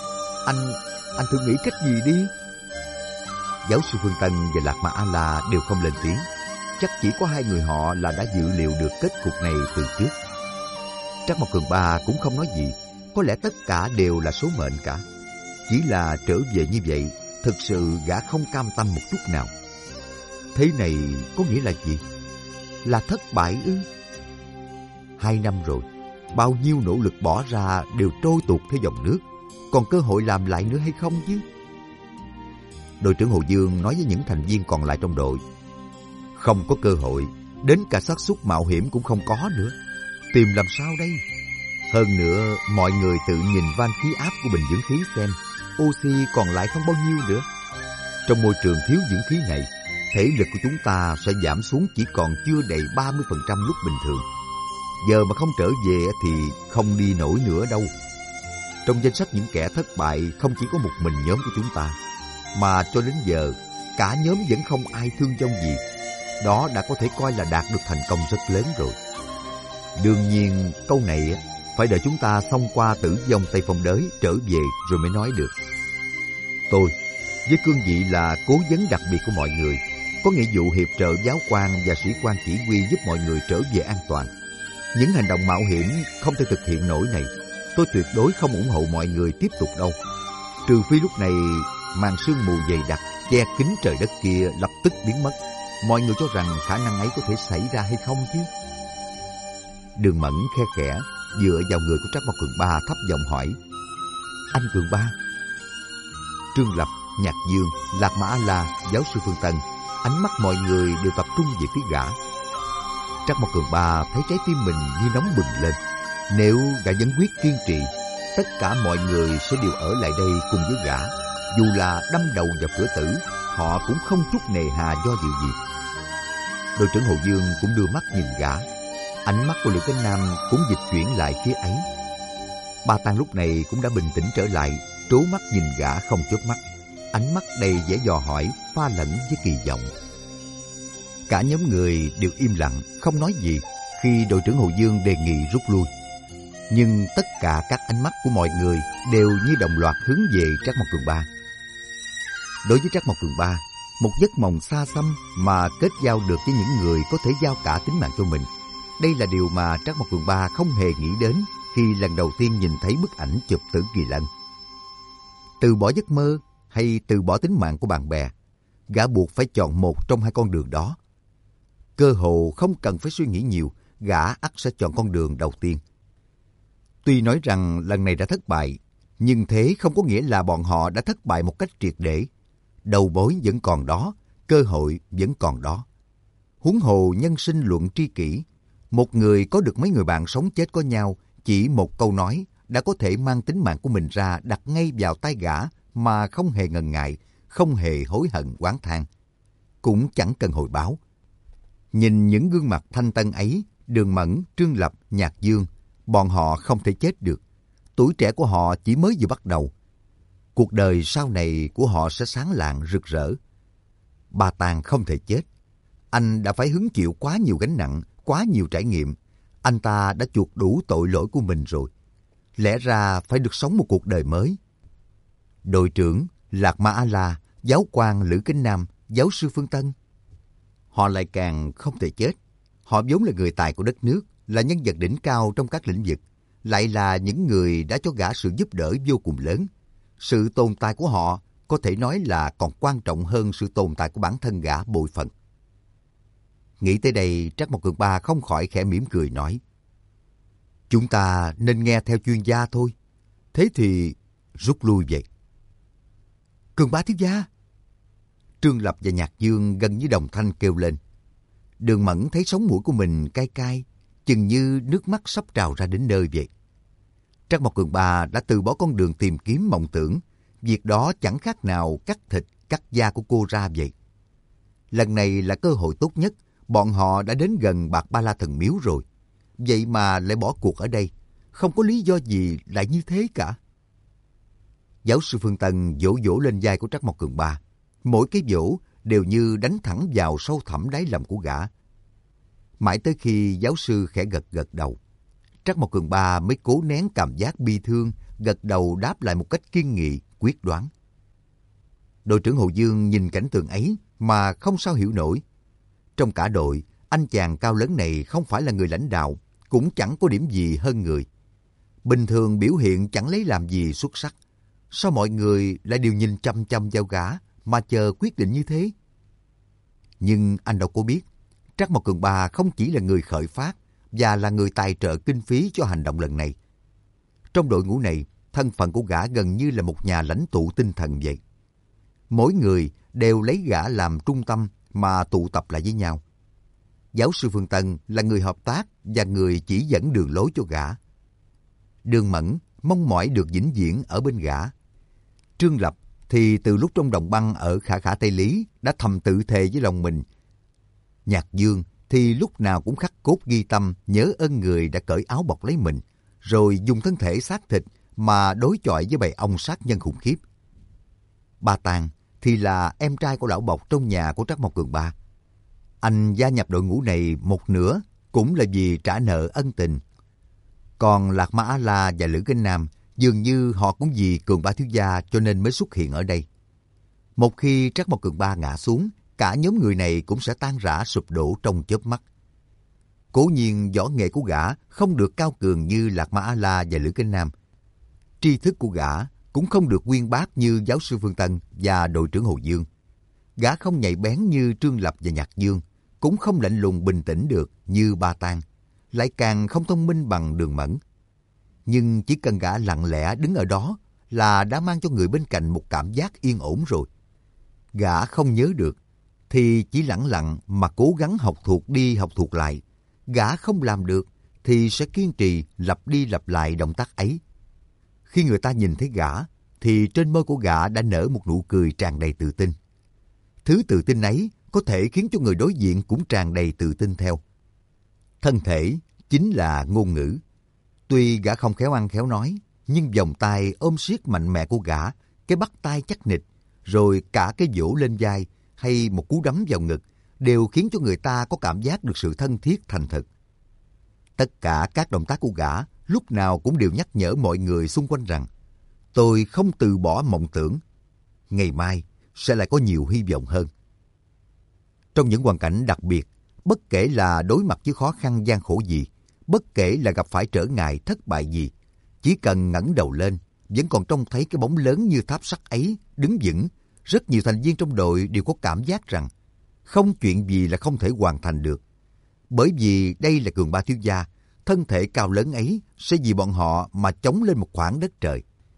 S1: Anh thử nghĩ cách gì đi. Giáo sư Phương Tân và Lạc Ma A-la đều không lên tiếng. Chắc chỉ có hai người họ là đã dự liệu được kết cục này từ trước. Trác Mộc Cường Ba cũng không nói gì. Có lẽ tất cả đều là số mệnh cả. Chỉ là trở về như vậy, thực sự gã không cam tâm một chút nào. Thế này có nghĩa là gì? Là thất bại ư? 2 năm rồi, bao nhiêu nỗ lực bỏ ra đều trôi tuột theo dòng nước. Còn cơ hội làm lại nữa hay không chứ? Đội trưởng Hồ Dương nói với những thành viên còn lại trong đội. Không có cơ hội, đến cả xác suất mạo hiểm cũng không có nữa. Tìm làm sao đây? Hơn nữa, mọi người tự nhìn van khí áp của bình dưỡng khí xem, oxy còn lại không bao nhiêu nữa. Trong môi trường thiếu dưỡng khí này, thể lực của chúng ta sẽ giảm xuống chỉ còn chưa đầy 30% lúc bình thường. Giờ mà không trở về thì không đi nổi nữa đâu. Trong danh sách những kẻ thất bại không chỉ có một mình nhóm của chúng ta, mà cho đến giờ cả nhóm vẫn không ai thương vong gì. Đó đã có thể coi là đạt được thành công rất lớn rồi. Đương nhiên câu này phải đợi chúng ta xông qua tử vong Tây Phong Đới trở về rồi mới nói được. Tôi với cương vị là cố vấn đặc biệt của mọi người, có nghĩa vụ hiệp trợ giáo quan và sĩ quan chỉ huy giúp mọi người trở về an toàn. Những hành động mạo hiểm không thể thực hiện nổi này, tôi tuyệt đối không ủng hộ mọi người tiếp tục đâu. Trừ phi lúc này màn sương mù dày đặc che kín trời đất kia lập tức biến mất. Mọi người cho rằng khả năng ấy có thể xảy ra hay không chứ? Đường Mẫn khe khẽ dựa vào người của Trác Mộc Cường Ba thấp giọng hỏi. Anh Cường Ba. Trương Lập, Nhạc Dương, Lạc Ma A-la, giáo sư Phương Tân, ánh mắt mọi người đều tập trung về phía gã. Trác Mộc Cường Ba thấy trái tim mình như nóng bừng lên. Nếu gã vẫn quyết kiên trì, tất cả mọi người sẽ đều ở lại đây cùng với gã. Dù là đâm đầu vào cửa tử, họ cũng không chút nề hà do dự gì. Đội trưởng Hồ Dương cũng đưa mắt nhìn gã. Ánh mắt của Lữ Cánh Nam cũng dịch chuyển lại phía ấy. Ba Tang lúc này cũng đã bình tĩnh trở lại, trố mắt nhìn gã không chớp mắt. Ánh mắt đầy vẻ dò hỏi, pha lẫn với kỳ vọng. Cả nhóm người đều im lặng, không nói gì khi đội trưởng Hồ Dương đề nghị rút lui. Nhưng tất cả các ánh mắt của mọi người đều như đồng loạt hướng về Trác Mộc Cường Ba. Đối với Trác Mộc Cường Ba, một giấc mộng xa xăm mà kết giao được với những người có thể giao cả tính mạng cho mình. Đây là điều mà Trác Mộc Cường Ba không hề nghĩ đến khi lần đầu tiên nhìn thấy bức ảnh chụp Tử Kỳ Lân. Từ bỏ giấc mơ hay từ bỏ tính mạng của bạn bè, gã buộc phải chọn một trong hai con đường đó. Cơ hồ không cần phải suy nghĩ nhiều, gã ắt sẽ chọn con đường đầu tiên. Tuy nói rằng lần này đã thất bại, nhưng thế không có nghĩa là bọn họ đã thất bại một cách triệt để. Đầu mối vẫn còn đó, cơ hội vẫn còn đó. Huống hồ nhân sinh luận tri kỷ, một người có được mấy người bạn sống chết có nhau, chỉ một câu nói đã có thể mang tính mạng của mình ra đặt ngay vào tay gã mà không hề ngần ngại, không hề hối hận oán than, cũng chẳng cần hồi báo. Nhìn những gương mặt thanh tân ấy, Đường Mẫn, Trương Lập, Nhạc Dương, bọn họ không thể chết được. Tuổi trẻ của họ chỉ mới vừa bắt đầu. Cuộc đời sau này của họ sẽ sáng lạng rực rỡ. Ba Tang không thể chết. Anh đã phải hứng chịu quá nhiều gánh nặng, quá nhiều trải nghiệm. Anh ta đã chuộc đủ tội lỗi của mình rồi. Lẽ ra phải được sống một cuộc đời mới. Đội trưởng, Lạc Ma A-la, giáo quan Lữ Cánh Nam, giáo sư Phương Tân. Họ lại càng không thể chết. Họ vốn là người tài của đất nước, là nhân vật đỉnh cao trong các lĩnh vực, lại là những người đã cho gã sự giúp đỡ vô cùng lớn. Sự tồn tại của họ có thể nói là còn quan trọng hơn sự tồn tại của bản thân gã bội phần. Nghĩ tới đây, Trác Mộc Cường Ba không khỏi khẽ mỉm cười nói. Chúng ta nên nghe theo chuyên gia thôi. Thế thì rút lui vậy. Cường Ba thiếu gia. Trương Lập và Nhạc Dương gần như đồng thanh kêu lên. Đường Mẫn thấy sống mũi của mình cay cay, chừng như nước mắt sắp trào ra đến nơi vậy. Trác Mộc Cường Ba đã từ bỏ con đường tìm kiếm mộng tưởng. Việc đó chẳng khác nào cắt thịt, cắt da của cô ra vậy. Lần này là cơ hội tốt nhất. Bọn họ đã đến gần Bạc Ba La Thần Miếu rồi. Vậy mà lại bỏ cuộc ở đây. Không có lý do gì lại như thế cả. Giáo sư Phương Tân vỗ vỗ lên vai của Trắc Mộc Cường Ba. Mỗi cái vỗ đều như đánh thẳng vào sâu thẳm đáy lòng của gã. Mãi tới khi giáo sư khẽ gật gật đầu, Trắc Mộc Cường Ba mới cố nén cảm giác bi thương, gật đầu đáp lại một cách kiên nghị, quyết đoán. Đội trưởng Hồ Dương nhìn cảnh tượng ấy mà không sao hiểu nổi. Trong cả đội, anh chàng cao lớn này không phải là người lãnh đạo, cũng chẳng có điểm gì hơn người. Bình thường biểu hiện chẳng lấy làm gì xuất sắc. Sao mọi người lại đều nhìn chăm chăm vào gã mà chờ quyết định như thế? Nhưng anh đâu có biết, Trắc Mộc Cường Ba không chỉ là người khởi phát và là người tài trợ kinh phí cho hành động lần này. Trong đội ngũ này, thân phận của gã gần như là một nhà lãnh tụ tinh thần vậy. Mỗi người đều lấy gã làm trung tâm mà tụ tập lại với nhau. Giáo sư Phương Tân là người hợp tác và người chỉ dẫn đường lối cho gã. Đường Mẫn mong mỏi được vĩnh viễn ở bên gã. Trương Lập thì từ lúc trong đồng băng ở Khả Khả Tây Lý đã thầm tự thề với lòng mình. Nhạc Dương thì lúc nào cũng khắc cốt ghi tâm nhớ ơn người đã cởi áo bọc lấy mình, rồi dùng thân thể xác thịt mà đối chọi với bầy ong sát nhân khủng khiếp. Ba Tàng thì là em trai của lão bộc trong nhà của Trắc Mộc Cường Ba. Anh gia nhập đội ngũ này một nửa cũng là vì trả nợ ân tình. Còn Lạc Ma A-la và Lữ Kinh Nam dường như họ cũng vì Cường Ba thiếu gia cho nên mới xuất hiện ở đây. Một khi Trắc Mộc Cường Ba ngã xuống, cả nhóm người này cũng sẽ tan rã sụp đổ trong chớp mắt. Cố nhiên võ nghệ của gã không được cao cường như Lạc Ma A-la và Lữ Kinh Nam. Tri thức của gã cũng không được uyên bác như giáo sư Phương Tân và đội trưởng Hồ Dương. Gã không nhạy bén như Trương Lập và Nhạc Dương, cũng không lạnh lùng bình tĩnh được như Ba Tang, lại càng không thông minh bằng Đường Mẫn. Nhưng chỉ cần gã lặng lẽ đứng ở đó là đã mang cho người bên cạnh một cảm giác yên ổn rồi. Gã không nhớ được thì chỉ lẳng lặng mà cố gắng học thuộc đi học thuộc lại. Gã không làm được thì sẽ kiên trì lặp đi lặp lại động tác ấy. Khi người ta nhìn thấy gã thì trên môi của gã đã nở một nụ cười tràn đầy tự tin. Thứ tự tin ấy có thể khiến cho người đối diện cũng tràn đầy tự tin theo. Thân thể chính là ngôn ngữ. Tuy gã không khéo ăn khéo nói, nhưng vòng tay ôm siết mạnh mẽ của gã, cái bắt tay chắc nịch, rồi cả cái vỗ lên vai hay một cú đấm vào ngực đều khiến cho người ta có cảm giác được sự thân thiết thành thực. Tất cả các động tác của gã lúc nào cũng đều nhắc nhở mọi người xung quanh rằng tôi không từ bỏ mộng tưởng. Ngày mai sẽ lại có nhiều hy vọng hơn. Trong những hoàn cảnh đặc biệt, bất kể là đối mặt với khó khăn gian khổ gì, bất kể là gặp phải trở ngại thất bại gì, chỉ cần ngẩng đầu lên, vẫn còn trông thấy cái bóng lớn như tháp sắt ấy đứng vững, rất nhiều thành viên trong đội đều có cảm giác rằng không chuyện gì là không thể hoàn thành được. Bởi vì đây là Cường Ba thiếu gia, thân thể cao lớn ấy sẽ vì bọn họ mà chống lên một khoảng đất trời.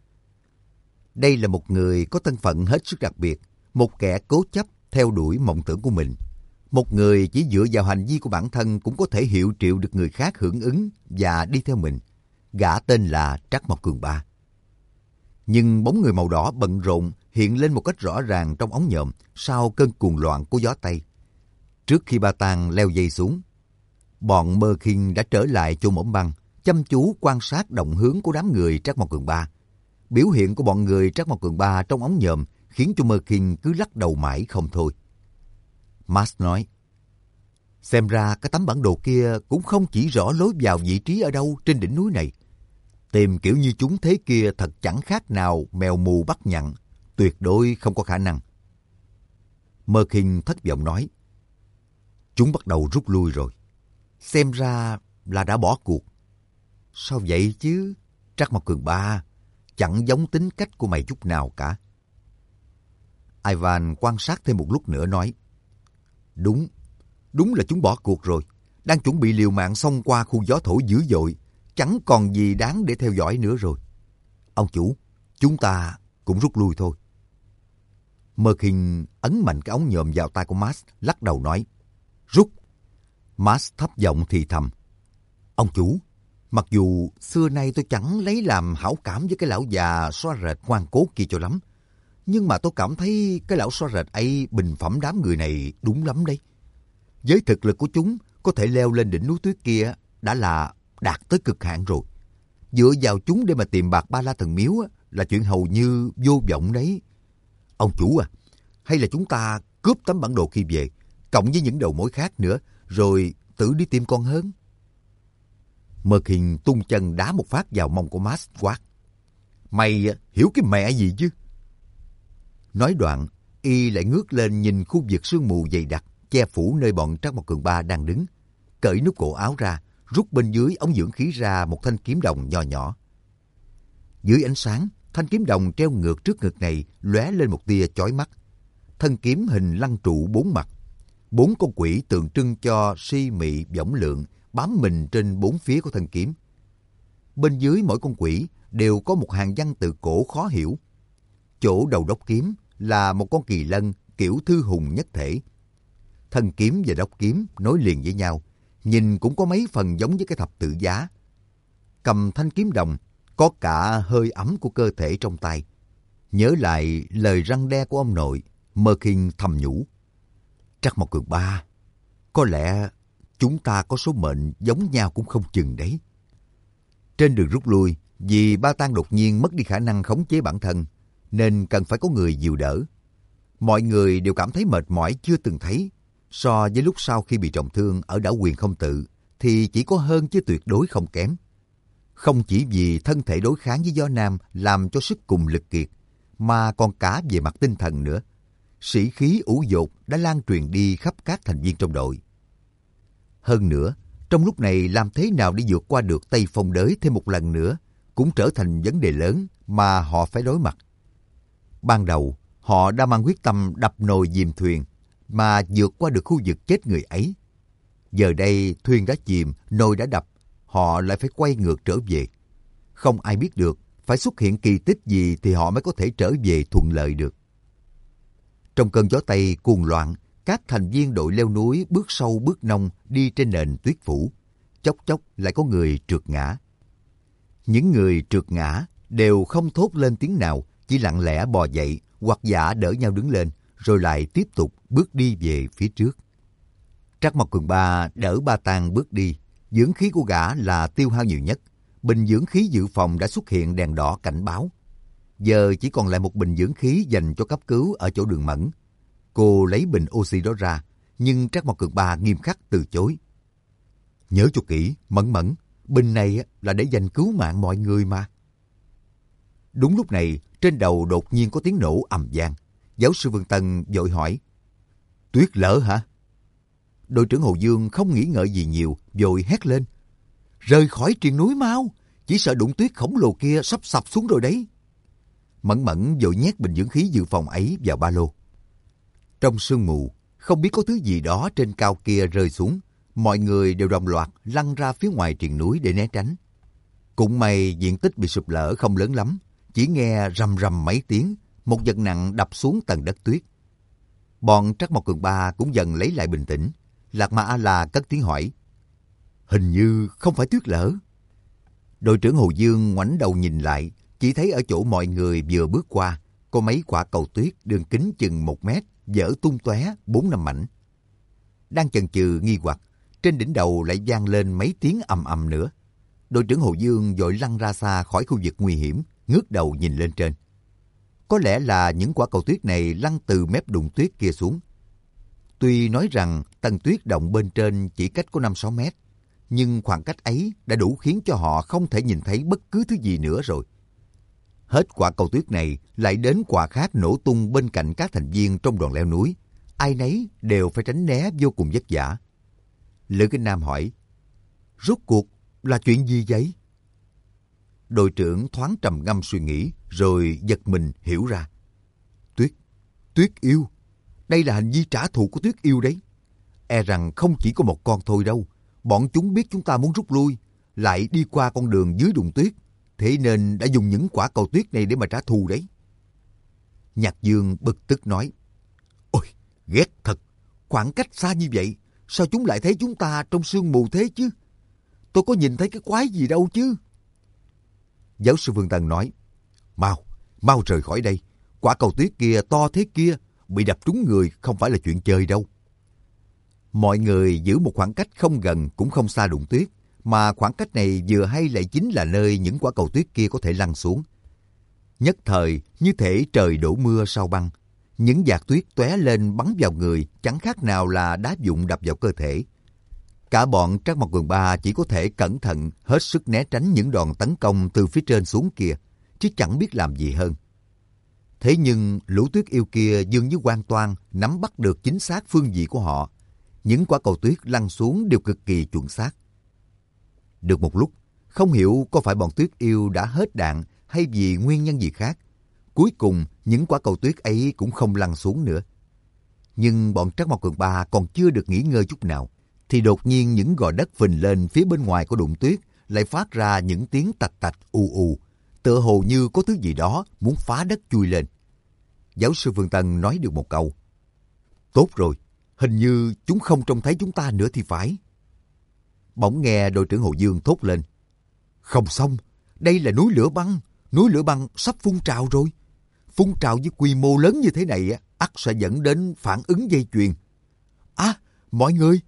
S1: Đây là một người có thân phận hết sức đặc biệt, một kẻ cố chấp theo đuổi mộng tưởng của mình. Một người chỉ dựa vào hành vi của bản thân cũng có thể hiệu triệu được người khác hưởng ứng và đi theo mình. Gã tên là Trắc Mộc Cường Ba. Nhưng bóng người màu đỏ bận rộn hiện lên một cách rõ ràng trong ống nhòm sau cơn cuồng loạn của gió Tây. Trước khi Ba Tang leo dây xuống, bọn Mơ Khiên đã trở lại chỗ mỏm băng, chăm chú quan sát động hướng của đám người Trắc Mộc Cường Ba. Biểu hiện của bọn người Trắc Mộc Cường Ba trong ống nhòm khiến cho Mơ Khiên cứ lắc đầu mãi không thôi. Max nói, xem ra cái tấm bản đồ kia cũng không chỉ rõ lối vào vị trí ở đâu trên đỉnh núi này. Tìm kiểu như chúng thế kia thật chẳng khác nào mèo mù bắt nhặn, tuyệt đối không có khả năng. Mơ Khiên thất vọng nói, chúng bắt đầu rút lui rồi. Xem ra là đã bỏ cuộc. Sao vậy chứ? Trắc Mộc Cường Ba, chẳng giống tính cách của mày chút nào cả. Ivan quan sát thêm một lúc nữa nói, đúng là chúng bỏ cuộc rồi. Đang chuẩn bị liều mạng xông qua khu gió thổi dữ dội, chẳng còn gì đáng để theo dõi nữa rồi. Ông chủ, chúng ta cũng rút lui thôi. Mơ Khiên ấn mạnh cái ống nhòm vào tay của Max, lắc đầu nói, rút. Max thấp giọng thì thầm, ông chủ, mặc dù xưa nay tôi chẳng lấy làm hảo cảm với cái lão già xoa rệt ngoan cố kia cho lắm, nhưng mà tôi cảm thấy cái lão xoa rệt ấy bình phẩm đám người này đúng lắm đấy. Với thực lực của chúng, có thể leo lên đỉnh núi tuyết kia đã là đạt tới cực hạn rồi. Dựa vào chúng để mà tìm Bạc Ba La Thần Miếu là chuyện hầu như vô vọng đấy. Ông chủ à, hay là chúng ta cướp tấm bản đồ kia về, cộng với những đầu mối khác nữa, rồi tự đi tìm con hớn. Merkin tung chân đá một phát vào mông của Max quát. Mày hiểu cái mẹ gì chứ? Nói đoạn, y lại ngước lên nhìn khu vực sương mù dày đặc, che phủ nơi bọn Trác Mộc Cường Ba đang đứng. Cởi nút cổ áo ra, rút bên dưới ống dưỡng khí ra một thanh kiếm đồng nho nhỏ. Dưới ánh sáng, thanh kiếm đồng treo ngược trước ngực này lóe lên một tia chói mắt. Thân kiếm hình lăng trụ 4 mặt. 4 con quỷ tượng trưng cho si mị võng lượng bám mình trên 4 phía của thân kiếm. Bên dưới mỗi con quỷ đều có một hàng văn tự cổ khó hiểu. Chỗ đầu đốc kiếm là một con kỳ lân kiểu thư hùng nhất thể. Thân kiếm và đốc kiếm nối liền với nhau, nhìn cũng có mấy phần giống với cái thập tự giá. Cầm thanh kiếm đồng, có cả hơi ấm của cơ thể trong tay. Nhớ lại lời răn đe của ông nội, Merkin thầm nhủ. Trác Mộc Cường Ba, có lẽ chúng ta có số mệnh giống nhau cũng không chừng đấy. Trên đường rút lui, vì Ba Tang đột nhiên mất đi khả năng khống chế bản thân, nên cần phải có người dìu đỡ. Mọi người đều cảm thấy mệt mỏi chưa từng thấy. So với lúc sau khi bị trọng thương ở đảo Huyền Không Tự, thì chỉ có hơn chứ tuyệt đối không kém. Không chỉ vì thân thể đối kháng với gió nam làm cho sức cùng lực kiệt, mà còn cả về mặt tinh thần nữa. Sĩ khí ủ dột đã lan truyền đi khắp các thành viên trong đội. Hơn nữa, trong lúc này làm thế nào để vượt qua được Tây Phong Đới thêm một lần nữa cũng trở thành vấn đề lớn mà họ phải đối mặt. Ban đầu, họ đã mang quyết tâm đập nồi dìm thuyền mà vượt qua được khu vực chết người ấy. Giờ đây thuyền đã chìm, nồi đã đập, họ lại phải quay ngược trở về. Không ai biết được phải xuất hiện kỳ tích gì thì họ mới có thể trở về thuận lợi được. Trong cơn gió Tây cuồng loạn, các thành viên đội leo núi bước sâu bước nông đi trên nền tuyết phủ. Chốc chốc lại có người trượt ngã. Những người trượt ngã đều không thốt lên tiếng nào, chỉ lặng lẽ bò dậy hoặc giả đỡ nhau đứng lên, rồi lại tiếp tục bước đi về phía trước. Trác Mộc Cường Ba đỡ Ba Tang bước đi. Dưỡng khí của gã là tiêu hao nhiều nhất. Bình dưỡng khí dự phòng đã xuất hiện đèn đỏ cảnh báo. Giờ chỉ còn lại một bình dưỡng khí dành cho cấp cứu ở chỗ Đường Mẫn. Cô lấy bình oxy đó ra, nhưng Trác Mộc Cường Ba nghiêm khắc từ chối. Nhớ cho kỹ, Mẫn Mẫn, bình này là để dành cứu mạng mọi người mà. Đúng lúc này, trên đầu đột nhiên có tiếng nổ ầm vang. Giáo sư Vương Tân vội hỏi, tuyết lở hả? Đội trưởng Hồ Dương không nghĩ ngợi gì nhiều, vội hét lên, rời khỏi triền núi mau, chỉ sợ đụng tuyết khổng lồ kia sắp sập xuống rồi đấy. Mẫn Mẫn vội nhét bình dưỡng khí dự phòng ấy vào ba lô. Trong sương mù, không biết có thứ gì đó trên cao kia rơi xuống, mọi người đều đồng loạt lăn ra phía ngoài triền núi để né tránh. Cũng may diện tích bị sụp lở không lớn lắm, chỉ nghe rầm rầm mấy tiếng, một vật nặng đập xuống tầng đất tuyết. Bọn Trác Mộc Cường Ba cũng dần lấy lại bình tĩnh. Lạc Ma A-la cất tiếng hỏi, hình như không phải tuyết lở. Đội trưởng Hồ Dương ngoảnh đầu nhìn lại, chỉ thấy ở chỗ mọi người vừa bước qua, có mấy quả cầu tuyết đường kính chừng 1 mét, vỡ tung tóe 4-5 mảnh. Đang chần chừ nghi hoặc, trên đỉnh đầu lại vang lên mấy tiếng ầm ầm nữa. Đội trưởng Hồ Dương vội lăn ra xa khỏi khu vực nguy hiểm, ngước đầu nhìn lên trên. Có lẽ là những quả cầu tuyết này lăn từ mép đụng tuyết kia xuống. Tuy nói rằng tầng tuyết động bên trên chỉ cách có 5-6 mét, nhưng khoảng cách ấy đã đủ khiến cho họ không thể nhìn thấy bất cứ thứ gì nữa rồi. Hết quả cầu tuyết này lại đến quả khác nổ tung bên cạnh các thành viên trong đoàn leo núi. Ai nấy đều phải tránh né vô cùng vất vả. Lữ Kinh Nam hỏi, rốt cuộc là chuyện gì vậy? Đội trưởng thoáng trầm ngâm suy nghĩ, rồi giật mình hiểu ra. Tuyết yêu. Đây là hành vi trả thù của Tuyết yêu đấy. E rằng không chỉ có một con thôi đâu. Bọn chúng biết chúng ta muốn rút lui, lại đi qua con đường dưới đụng tuyết, thế nên đã dùng những quả cầu tuyết này để mà trả thù đấy. Nhạc Dương bực tức nói, ôi, ghét thật. Khoảng cách xa như vậy, sao chúng lại thấy chúng ta trong sương mù thế chứ? Tôi có nhìn thấy cái quái gì đâu chứ. Giáo sư Vương Tân nói, mau rời khỏi đây. Quả cầu tuyết kia to thế kia, bị đập trúng người không phải là chuyện chơi đâu. Mọi người giữ một khoảng cách không gần cũng không xa đụng tuyết, mà khoảng cách này vừa hay lại chính là nơi những quả cầu tuyết kia có thể lăn xuống. Nhất thời như thể trời đổ mưa sau băng. Những hạt tuyết tóe lên bắn vào người chẳng khác nào là đá vụn đập vào cơ thể. Cả bọn Trác Mộc Cường Ba chỉ có thể cẩn thận hết sức né tránh những đòn tấn công từ phía trên xuống kia, chứ chẳng biết làm gì hơn. Thế nhưng lũ tuyết yêu kia dường như hoàn toàn nắm bắt được chính xác phương vị của họ. Những quả cầu tuyết lăn xuống đều cực kỳ chuẩn xác. Được một lúc, không hiểu có phải bọn tuyết yêu đã hết đạn hay vì nguyên nhân gì khác. Cuối cùng, những quả cầu tuyết ấy cũng không lăn xuống nữa. Nhưng bọn Trác Mộc Cường Ba còn chưa được nghỉ ngơi chút nào, thì đột nhiên những gò đất phình lên phía bên ngoài của đụng tuyết lại phát ra những tiếng tạch tạch ù ù, tựa hồ như có thứ gì đó muốn phá đất chui lên. Giáo sư Phương Tân nói được một câu. Tốt rồi, hình như chúng không trông thấy chúng ta nữa thì phải. Bỗng nghe đội trưởng Hồ Dương thốt lên. Không xong, đây là núi lửa băng sắp phun trào rồi. Phun trào với quy mô lớn như thế này, ắt sẽ dẫn đến phản ứng dây chuyền. À, mọi người!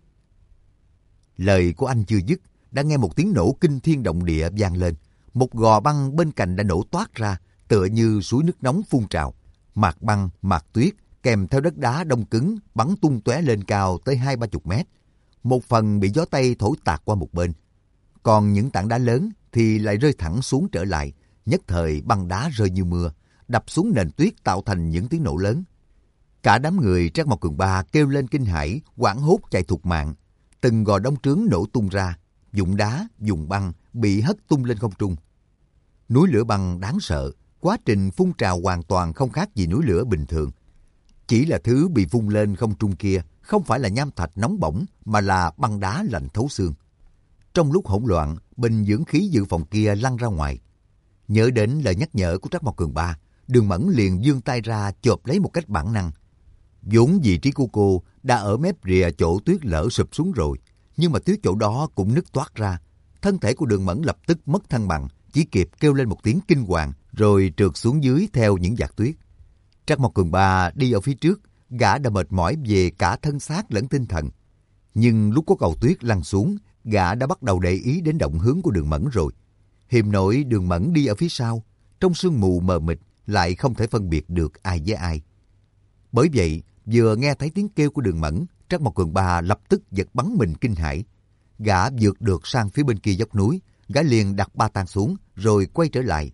S1: Lời của anh chưa dứt, đã nghe một tiếng nổ kinh thiên động địa vang lên. Một gò băng bên cạnh đã nổ toát ra, tựa như suối nước nóng phun trào. Mạt băng, mạt tuyết, kèm theo đất đá đông cứng, bắn tung tóe lên cao tới 20-30 mét. Một phần bị gió Tây thổi tạt qua một bên. Còn những tảng đá lớn thì lại rơi thẳng xuống trở lại. Nhất thời băng đá rơi như mưa, đập xuống nền tuyết tạo thành những tiếng nổ lớn. Cả đám người Trác Mộc Cường Ba kêu lên kinh hãi, hoảng hốt chạy thục mạng. Từng gò đông trướng nổ tung ra, vụn đá, vụn băng bị hất tung lên không trung. Núi lửa băng đáng sợ, quá trình phun trào hoàn toàn không khác gì núi lửa bình thường. Chỉ là thứ bị vung lên không trung kia không phải là nham thạch nóng bỏng mà là băng đá lạnh thấu xương. Trong lúc hỗn loạn, bình dưỡng khí dự phòng kia lăn ra ngoài. Nhớ đến lời nhắc nhở của Trác Mộc Cường Ba, Đường Mẫn liền giương tay ra chộp lấy một cách bản năng. Vốn vị trí của cô đã ở mép rìa chỗ tuyết lở sụp xuống rồi, nhưng mà tuyết chỗ đó cũng nứt toát ra. Thân thể của Đường Mẫn lập tức mất thăng bằng, chỉ kịp kêu lên một tiếng kinh hoàng rồi trượt xuống dưới theo những vạt tuyết. Trác Mộc Cường Ba đi ở phía trước, gã đã mệt mỏi về cả thân xác lẫn tinh thần. Nhưng lúc có cầu tuyết lăn xuống, gã đã bắt đầu để ý đến động hướng của Đường Mẫn rồi. Hiềm nổi Đường Mẫn đi ở phía sau, trong sương mù mờ mịt lại không thể phân biệt được ai với ai. Bởi vậy, vừa nghe thấy tiếng kêu của Đường Mẫn, Trác Mộc Cường Ba lập tức giật bắn mình kinh hãi. Gã vượt được sang phía bên kia dốc núi, gã liền đặt ba tang xuống rồi quay trở lại.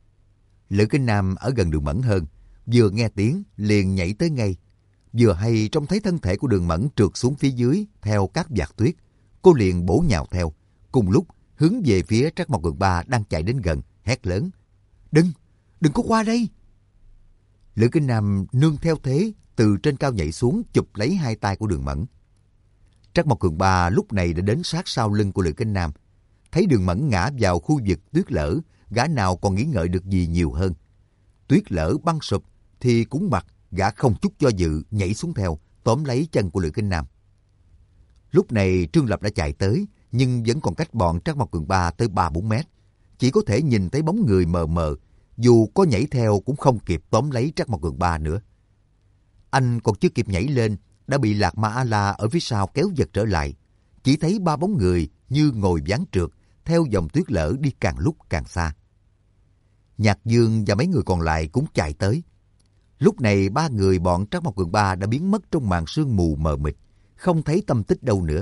S1: Lữ Kinh Nam ở gần Đường Mẫn hơn, vừa nghe tiếng liền nhảy tới ngay. Vừa hay trông thấy thân thể của Đường Mẫn trượt xuống phía dưới theo các vạt tuyết, cô liền bổ nhào theo, cùng lúc hướng về phía Trác Mộc Cường Ba đang chạy đến gần, hét lớn: đừng có qua đây! Lữ Kinh Nam nương theo thế từ trên cao nhảy xuống chụp lấy hai tay của Đường Mẫn. Trác Mộc Cường Ba lúc này đã đến sát sau lưng của Lữ Kinh Nam. Thấy Đường Mẫn ngã vào khu vực tuyết lở, gã nào còn nghĩ ngợi được gì nhiều hơn. Tuyết lở băng sụp thì cũng mặc, gã không chút do dự nhảy xuống theo, tóm lấy chân của Lữ Kinh Nam. Lúc này Trương Lập đã chạy tới, nhưng vẫn còn cách bọn Trác Mộc Cường Ba tới 3-4 mét. Chỉ có thể nhìn thấy bóng người mờ mờ, dù có nhảy theo cũng không kịp tóm lấy Trác Mộc Cường Ba nữa. Anh còn chưa kịp nhảy lên, đã bị Lạc Ma A-la ở phía sau kéo giật trở lại. Chỉ thấy ba bóng người như ngồi ván trượt, theo dòng tuyết lở đi càng lúc càng xa. Nhạc Dương và mấy người còn lại cũng chạy tới. Lúc này ba người bọn Trác Mộc Cường Ba đã biến mất trong màn sương mù mờ mịt, không thấy tâm tích đâu nữa.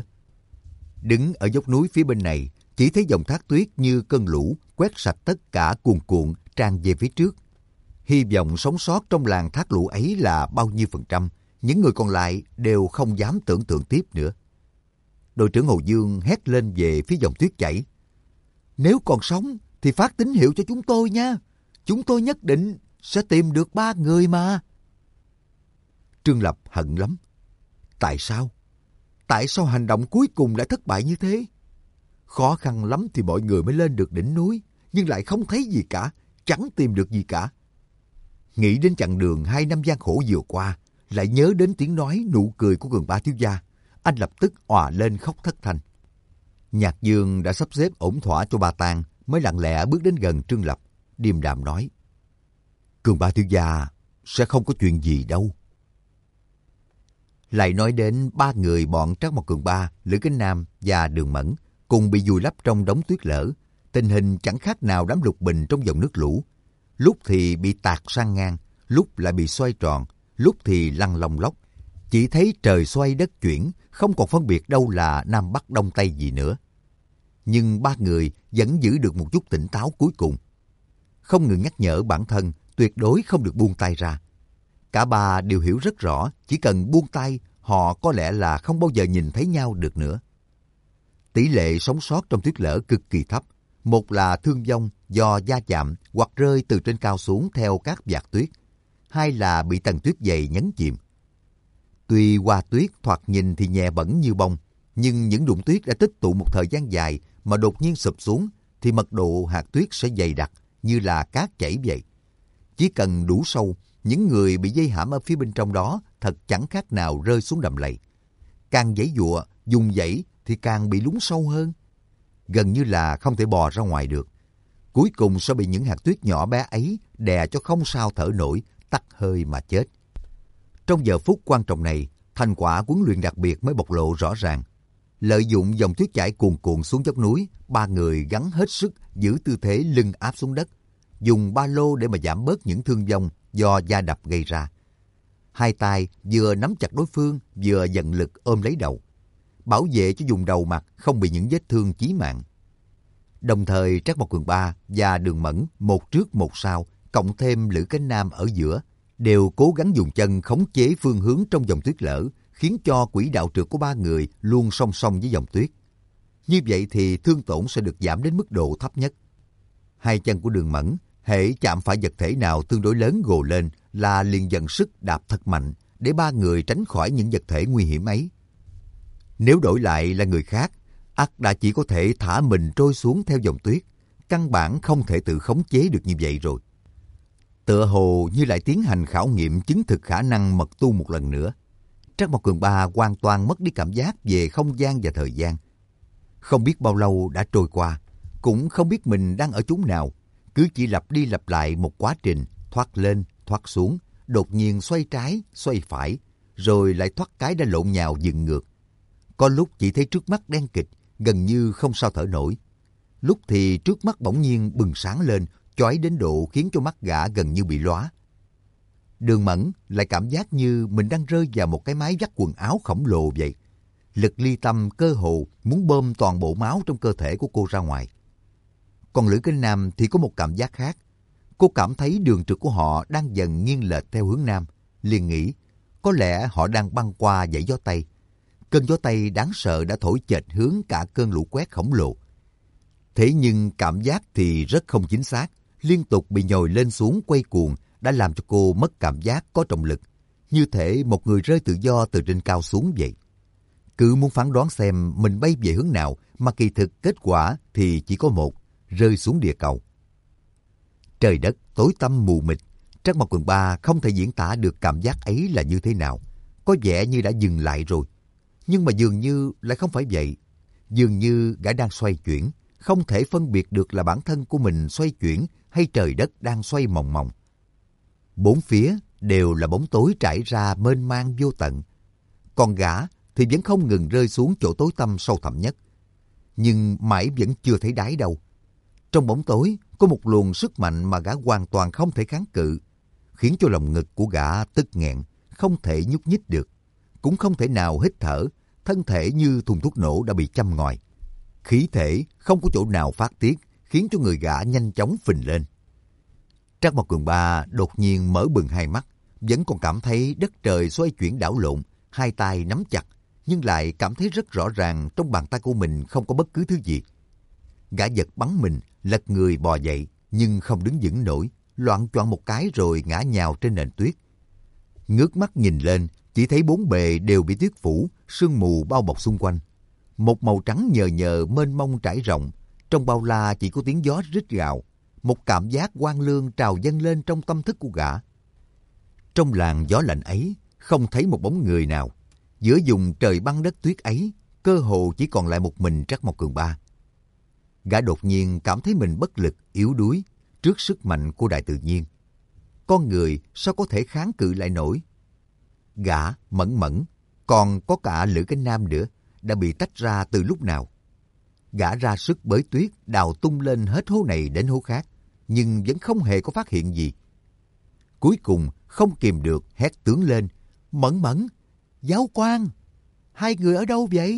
S1: Đứng ở dốc núi phía bên này, chỉ thấy dòng thác tuyết như cơn lũ quét sạch tất cả cuồn cuộn tràn về phía trước. Hy vọng sống sót trong làn thác lũ ấy là bao nhiêu %, những người còn lại đều không dám tưởng tượng tiếp nữa. Đội trưởng Hồ Dương hét lên về phía dòng tuyết chảy: Nếu còn sống thì phát tín hiệu cho chúng tôi nha. Chúng tôi nhất định sẽ tìm được ba người mà. Trương Lập hận lắm. Tại sao? Tại sao hành động cuối cùng lại thất bại như thế? Khó khăn lắm thì mọi người mới lên được đỉnh núi, nhưng lại không thấy gì cả, chẳng tìm được gì cả. Nghĩ đến chặng đường 2 năm gian khổ vừa qua, lại nhớ đến tiếng nói nụ cười của Cường Ba thiếu gia, anh lập tức òa lên khóc thất thanh. Nhạc Dương đã sắp xếp ổn thỏa cho ba tang, mới lặng lẽ bước đến gần Trương Lập, điềm đạm nói: Cường Ba thiếu gia sẽ không có chuyện gì đâu. Lại nói đến ba người bọn Trác Mộc Cường Ba, Lữ Kính Nam và Đường Mẫn cùng bị vùi lấp trong đống tuyết lở, tình hình chẳng khác nào đám lục bình trong dòng nước lũ. lúc thì bị tạt sang ngang, lúc lại bị xoay tròn, lúc thì lăn lông lốc. Chỉ thấy trời xoay đất chuyển, không còn phân biệt đâu là Nam Bắc Đông Tây gì nữa. Nhưng ba người vẫn giữ được một chút tỉnh táo cuối cùng. Không ngừng nhắc nhở bản thân tuyệt đối không được buông tay ra. Cả ba đều hiểu rất rõ, chỉ cần buông tay, họ có lẽ là không bao giờ nhìn thấy nhau được nữa. Tỷ lệ sống sót trong tuyết lở cực kỳ thấp. Một là thương vong do va chạm hoặc rơi từ trên cao xuống theo các vạt tuyết. Hai là bị tầng tuyết dày nhấn chìm. Tuy hoa tuyết thoạt nhìn thì nhẹ bẩn như bông, nhưng những đụng tuyết đã tích tụ một thời gian dài mà đột nhiên sụp xuống thì mật độ hạt tuyết sẽ dày đặc như là cát chảy vậy. Chỉ cần đủ sâu, những người bị dây hãm ở phía bên trong đó thật chẳng khác nào rơi xuống đầm lầy. Càng giãy giụa, dùng dãy thì càng bị lún sâu hơn. Gần như là không thể bò ra ngoài được. Cuối cùng sẽ bị những hạt tuyết nhỏ bé ấy đè cho không sao thở nổi, tắt hơi mà chết. Trong giờ phút quan trọng này, thành quả huấn luyện đặc biệt mới bộc lộ rõ ràng. Lợi dụng dòng tuyết chảy cuồn cuộn xuống dốc núi, ba người gắng hết sức giữ tư thế lưng áp xuống đất, dùng ba lô để mà giảm bớt những thương vong do va đập gây ra. Hai tay vừa nắm chặt đối phương, vừa dần lực ôm lấy đầu, bảo vệ cho vùng đầu mặt không bị những vết thương chí mạng. Đồng thời Trác Mộc Cường Ba và Đường Mẫn một trước một sau, cộng thêm Lữ Cánh Nam ở giữa, đều cố gắng dùng chân khống chế phương hướng trong dòng tuyết lở, khiến cho quỹ đạo trượt của ba người luôn song song với dòng tuyết. Như vậy thì thương tổn sẽ được giảm đến mức độ thấp nhất. Hai chân của Đường Mẫn hễ chạm phải vật thể nào tương đối lớn gồ lên là liền dần sức đạp thật mạnh để ba người tránh khỏi những vật thể nguy hiểm ấy. Nếu đổi lại là người khác, ắt đã chỉ có thể thả mình trôi xuống theo dòng tuyết, căn bản không thể tự khống chế được như vậy rồi. Tựa hồ như lại tiến hành khảo nghiệm chứng thực khả năng mật tu một lần nữa. Trác Mộc Cường Ba hoàn toàn mất đi cảm giác về không gian và thời gian. Không biết bao lâu đã trôi qua, cũng không biết mình đang ở chốn nào, cứ chỉ lặp đi lặp lại một quá trình thoát lên, thoát xuống, đột nhiên xoay trái, xoay phải, rồi lại thoát cái đã lộn nhào dựng ngược. Có lúc chỉ thấy trước mắt đen kịt, gần như không sao thở nổi. Lúc thì trước mắt bỗng nhiên bừng sáng lên, chói đến độ khiến cho mắt gã gần như bị lóa. Đường Mẫn lại cảm giác như mình đang rơi vào một cái máy vắt quần áo khổng lồ vậy. Lực ly tâm cơ hồ muốn bơm toàn bộ máu trong cơ thể của cô ra ngoài. Còn Lữ Cánh Nam thì có một cảm giác khác. Cô cảm thấy đường trượt của họ đang dần nghiêng lệch theo hướng nam, liền nghĩ có lẽ họ đang băng qua dãy gió Tây. Cơn gió Tây đáng sợ đã thổi chệch hướng cả cơn lũ quét khổng lồ. Thế nhưng cảm giác thì rất không chính xác, liên tục bị nhồi lên xuống quay cuồng đã làm cho cô mất cảm giác có trọng lực, như thể một người rơi tự do từ trên cao xuống vậy. Cứ muốn phán đoán xem mình bay về hướng nào mà kỳ thực kết quả thì chỉ có một, rơi xuống địa cầu. Trời đất tối tăm mù mịt, Trác Mộc Cường Ba không thể diễn tả được cảm giác ấy là như thế nào. Có vẻ như đã dừng lại rồi, nhưng mà dường như lại không phải vậy. Dường như gã đang xoay chuyển, không thể phân biệt được là bản thân của mình xoay chuyển hay trời đất đang xoay mòng mòng. Bốn phía đều là bóng tối trải ra mênh mang vô tận. Còn gã thì vẫn không ngừng rơi xuống chỗ tối tăm sâu thẳm nhất. Nhưng mãi vẫn chưa thấy đáy đâu. Trong bóng tối có một luồng sức mạnh mà gã hoàn toàn không thể kháng cự, khiến cho lòng ngực của gã tức nghẹn, không thể nhúc nhích được, cũng không thể nào hít thở, thân thể như thùng thuốc nổ đã bị châm ngòi. Khí thể không có chỗ nào phát tiết, khiến cho người gã nhanh chóng phình lên. Trác Mộc Cường Ba đột nhiên mở bừng hai mắt, vẫn còn cảm thấy đất trời xoay chuyển đảo lộn, hai tay nắm chặt, nhưng lại cảm thấy rất rõ ràng trong bàn tay của mình không có bất cứ thứ gì. Gã giật bắn mình, lật người bò dậy, nhưng không đứng vững nổi, loạng choạng một cái rồi ngã nhào trên nền tuyết. Ngước mắt nhìn lên, chỉ thấy bốn bề đều bị tuyết phủ, sương mù bao bọc xung quanh. Một màu trắng nhờ nhờ mênh mông trải rộng, trong bao la chỉ có tiếng gió rít gào. Một cảm giác oan lương trào dâng lên trong tâm thức của gã. Trong làn gió lạnh ấy, không thấy một bóng người nào. Giữa vùng trời băng đất tuyết ấy, cơ hồ chỉ còn lại một mình Trác Mộc Cường Ba. Gã đột nhiên cảm thấy mình bất lực, yếu đuối trước sức mạnh của đại tự nhiên. Con người sao có thể kháng cự lại nổi? Gã, Mẫn Mẫn, còn có cả Lữ Cánh Nam nữa, đã bị tách ra từ lúc nào? Gã ra sức bới tuyết, đào tung lên hết hố này đến hố khác, nhưng vẫn không hề có phát hiện gì. Cuối cùng không kìm được hét tướng lên: Mẫn Mẫn, giáo quan, hai người ở đâu vậy?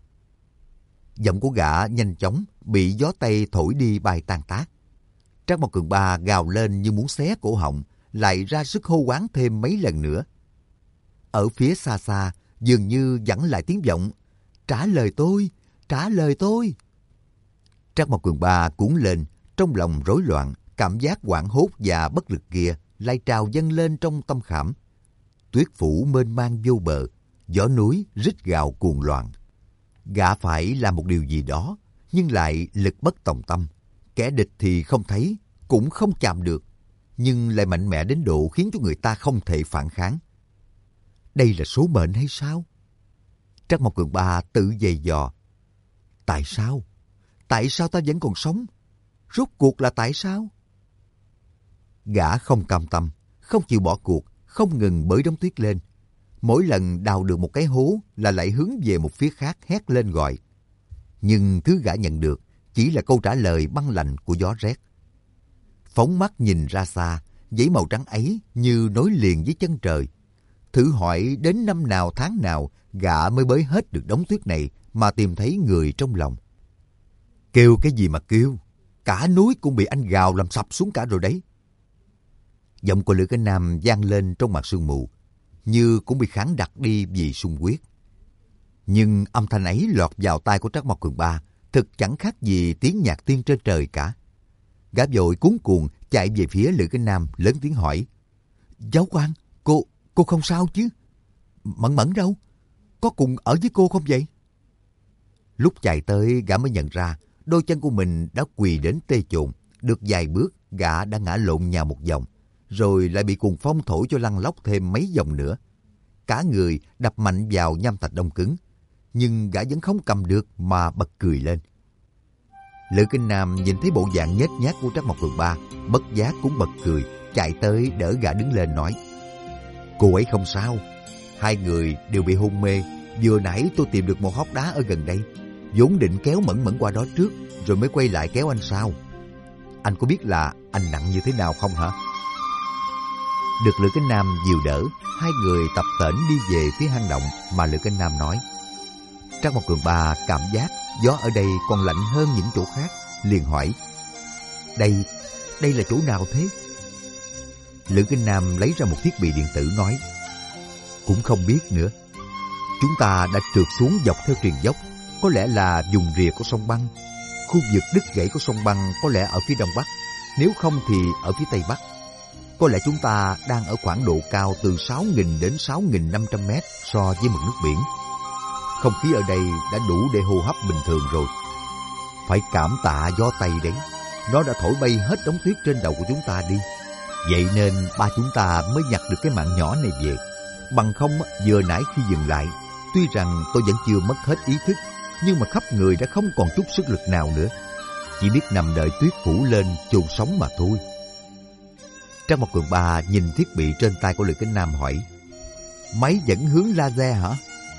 S1: Giọng của gã nhanh chóng bị gió Tây thổi đi bay tan tác. Trác Mộc Cường Ba gào lên như muốn xé cổ họng, lại ra sức hô hoán thêm mấy lần nữa. Ở phía xa xa, dường như vẳng lại tiếng vọng: Trả lời tôi, trả lời tôi. Trác Mộc Cường Ba cuốn lên, trong lòng rối loạn, cảm giác hoảng hốt và bất lực kia lại trào dâng lên trong tâm khảm. Tuyết phủ mênh mang vô bờ, gió núi rít gào cuồng loạn. Gã phải làm một điều gì đó, nhưng lại lực bất tòng tâm. Kẻ địch thì không thấy, cũng không chạm được, nhưng lại mạnh mẽ đến độ khiến cho người ta không thể phản kháng. Đây là số mệnh hay sao? Trác Mộc Cường Ba tự giày dò. Tại sao? Tại sao ta vẫn còn sống? Rốt cuộc là tại sao? Gã không cam tâm, không chịu bỏ cuộc, không ngừng bới đống tuyết lên. Mỗi lần đào được một cái hố là lại hướng về một phía khác hét lên gọi. Nhưng thứ gã nhận được chỉ là câu trả lời băng lạnh của gió rét. Phóng mắt nhìn ra xa, dãy màu trắng ấy như nối liền với chân trời. Thử hỏi đến năm nào tháng nào gã mới bới hết được đống tuyết này mà tìm thấy người trong lòng. Kêu cái gì mà kêu, cả núi cũng bị anh gào làm sập xuống cả rồi đấy. Giọng của Lữ Cái Nam vang lên trong màn sương mù, như cũng bị kháng đặc đi vì sung huyết. Nhưng âm thanh ấy lọt vào tai của Trác Mộc Cường Ba, thực chẳng khác gì tiếng nhạc tiên trên trời cả. Gã vội cuống cuồng chạy về phía Lữ Cái Nam, lớn tiếng hỏi: Giáo quan, cô không sao chứ? Mẫn Mẫn đâu? Có cùng ở với cô không vậy? Lúc chạy tới, gã mới nhận ra đôi chân của mình đã quỳ đến tê chồn. Được vài bước, gã đã ngã lộn nhào một vòng, rồi lại bị cuồng phong thổi cho lăn lóc thêm mấy vòng nữa. Cả người đập mạnh vào nham thạch đông cứng, nhưng gã vẫn không cầm được mà bật cười lên. Lữ Kinh Nam nhìn thấy bộ dạng nhếch nhác của Trác Mộc Cường Ba, bất giác cũng bật cười, chạy tới đỡ gã đứng lên nói: Cô ấy không sao, hai người đều bị hôn mê. Vừa nãy tôi tìm được một hốc đá ở gần đây, vốn định kéo Mẫn Mẫn qua đó trước, rồi mới quay lại kéo anh sau. Anh có biết là anh nặng như thế nào không hả? Được Lữ Cái Nam dìu đỡ, hai người tập tễnh đi về phía hang động mà Lữ Cái Nam nói. Trác Mộc Cường Ba cảm giác gió ở đây còn lạnh hơn những chỗ khác, liền hỏi: Đây là chỗ nào thế? Lữ Cái Nam lấy ra một thiết bị điện tử nói: Cũng không biết nữa. Chúng ta đã trượt xuống dọc theo triền dốc, có lẽ là vùng rìa của sông băng. Khu vực đứt gãy của sông băng có lẽ ở phía đông bắc, nếu không thì ở phía tây bắc. Có lẽ chúng ta đang ở khoảng độ cao từ 6.000 đến 6.500 mét so với mực nước biển. Không khí ở đây đã đủ để hô hấp bình thường rồi. Phải cảm tạ gió Tây đấy, nó đã thổi bay hết đống tuyết trên đầu của chúng ta đi. Vậy nên ba chúng ta mới nhặt được cái mạng nhỏ này về. Bằng không, vừa nãy khi dừng lại, tuy rằng tôi vẫn chưa mất hết ý thức, nhưng mà khắp người đã không còn chút sức lực nào nữa. Chỉ biết nằm đợi tuyết phủ lên chôn sống mà thôi. Trác Mộc Cường Ba nhìn thiết bị trên tay của Lữ Cái Nam hỏi: Máy dẫn hướng laser hả?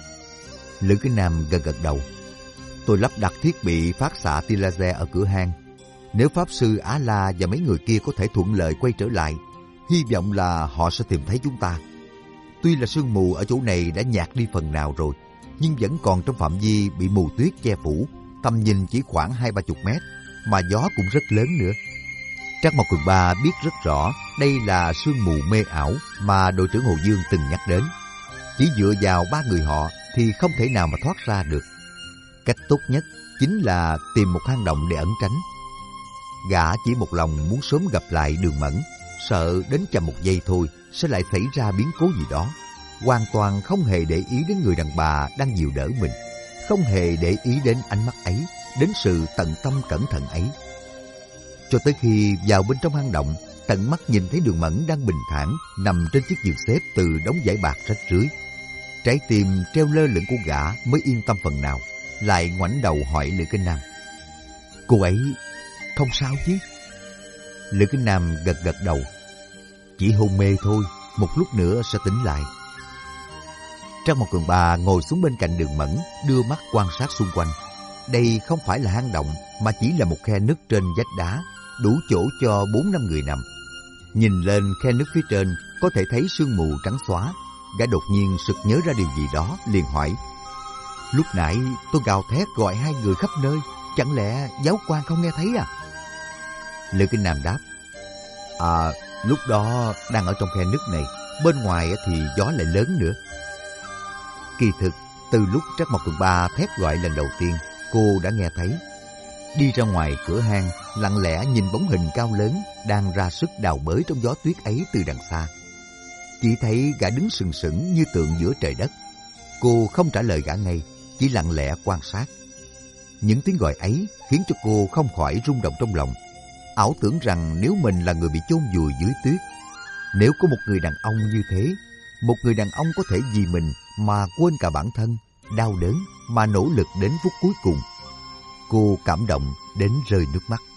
S1: Lữ Cái Nam gật đầu. Tôi lắp đặt thiết bị phát xạ tia laser ở cửa hang. Nếu Pháp Sư Á La và mấy người kia có thể thuận lợi quay trở lại, hy vọng là họ sẽ tìm thấy chúng ta. Tuy là sương mù ở chỗ này đã nhạt đi phần nào rồi, nhưng vẫn còn trong phạm vi bị mù tuyết che phủ, tầm nhìn chỉ khoảng 20-30 mét, mà gió cũng rất lớn nữa. Trác Mộc Cường Ba biết rất rõ đây là sương mù mê ảo mà đội trưởng Hồ Dương từng nhắc đến. Chỉ dựa vào ba người họ thì không thể nào mà thoát ra được. Cách tốt nhất chính là tìm một hang động để ẩn tránh. Gã chỉ một lòng muốn sớm gặp lại Đường Mẫn, sợ đến chậm một giây thôi sẽ lại xảy ra biến cố gì đó. Hoàn toàn không hề để ý đến người đàn bà đang dìu đỡ mình, không hề để ý đến ánh mắt ấy, đến sự tận tâm cẩn thận ấy. Cho tới khi vào bên trong hang động, tận mắt nhìn thấy Đường Mẫn đang bình thản nằm trên chiếc giường xếp từ đống vải bạc rách rưới. Trái tim treo lơ lửng của gã mới yên tâm phần nào, lại ngoảnh đầu hỏi Lữ Kinh Nam: Cô ấy không sao chứ? Lữ Kinh Nam gật đầu. Chỉ hôn mê thôi, một lúc nữa sẽ tỉnh lại. Trác Mộc Cường Ba ngồi xuống bên cạnh Đường Mẫn, đưa mắt quan sát xung quanh. Đây không phải là hang động, mà chỉ là một khe nứt trên vách đá, đủ chỗ cho 4-5 người nằm. Nhìn lên khe nước phía trên, có thể thấy sương mù trắng xóa. Gã đột nhiên sực nhớ ra điều gì đó, liền hỏi: lúc nãy tôi gào thét gọi 2 người khắp nơi, chẳng lẽ giáo quan không nghe thấy à? Lữ Kinh Nam đáp: lúc đó đang ở trong khe nước này, bên ngoài thì gió lại lớn nữa. Kỳ thực, từ lúc Trác Mộc Cường Ba thét gọi lần đầu tiên, cô đã nghe thấy. Đi ra ngoài cửa hang, lặng lẽ nhìn bóng hình cao lớn đang ra sức đào bới trong gió tuyết ấy từ đằng xa. Chỉ thấy gã đứng sừng sững như tượng giữa trời đất. Cô không trả lời gã ngay, chỉ lặng lẽ quan sát. Những tiếng gọi ấy khiến cho cô không khỏi rung động trong lòng. Ảo tưởng rằng nếu mình là người bị chôn vùi dưới tuyết, nếu có một người đàn ông như thế, một người đàn ông có thể vì mình mà quên cả bản thân, đau đớn mà nỗ lực đến phút cuối cùng. Cô cảm động đến rơi nước mắt.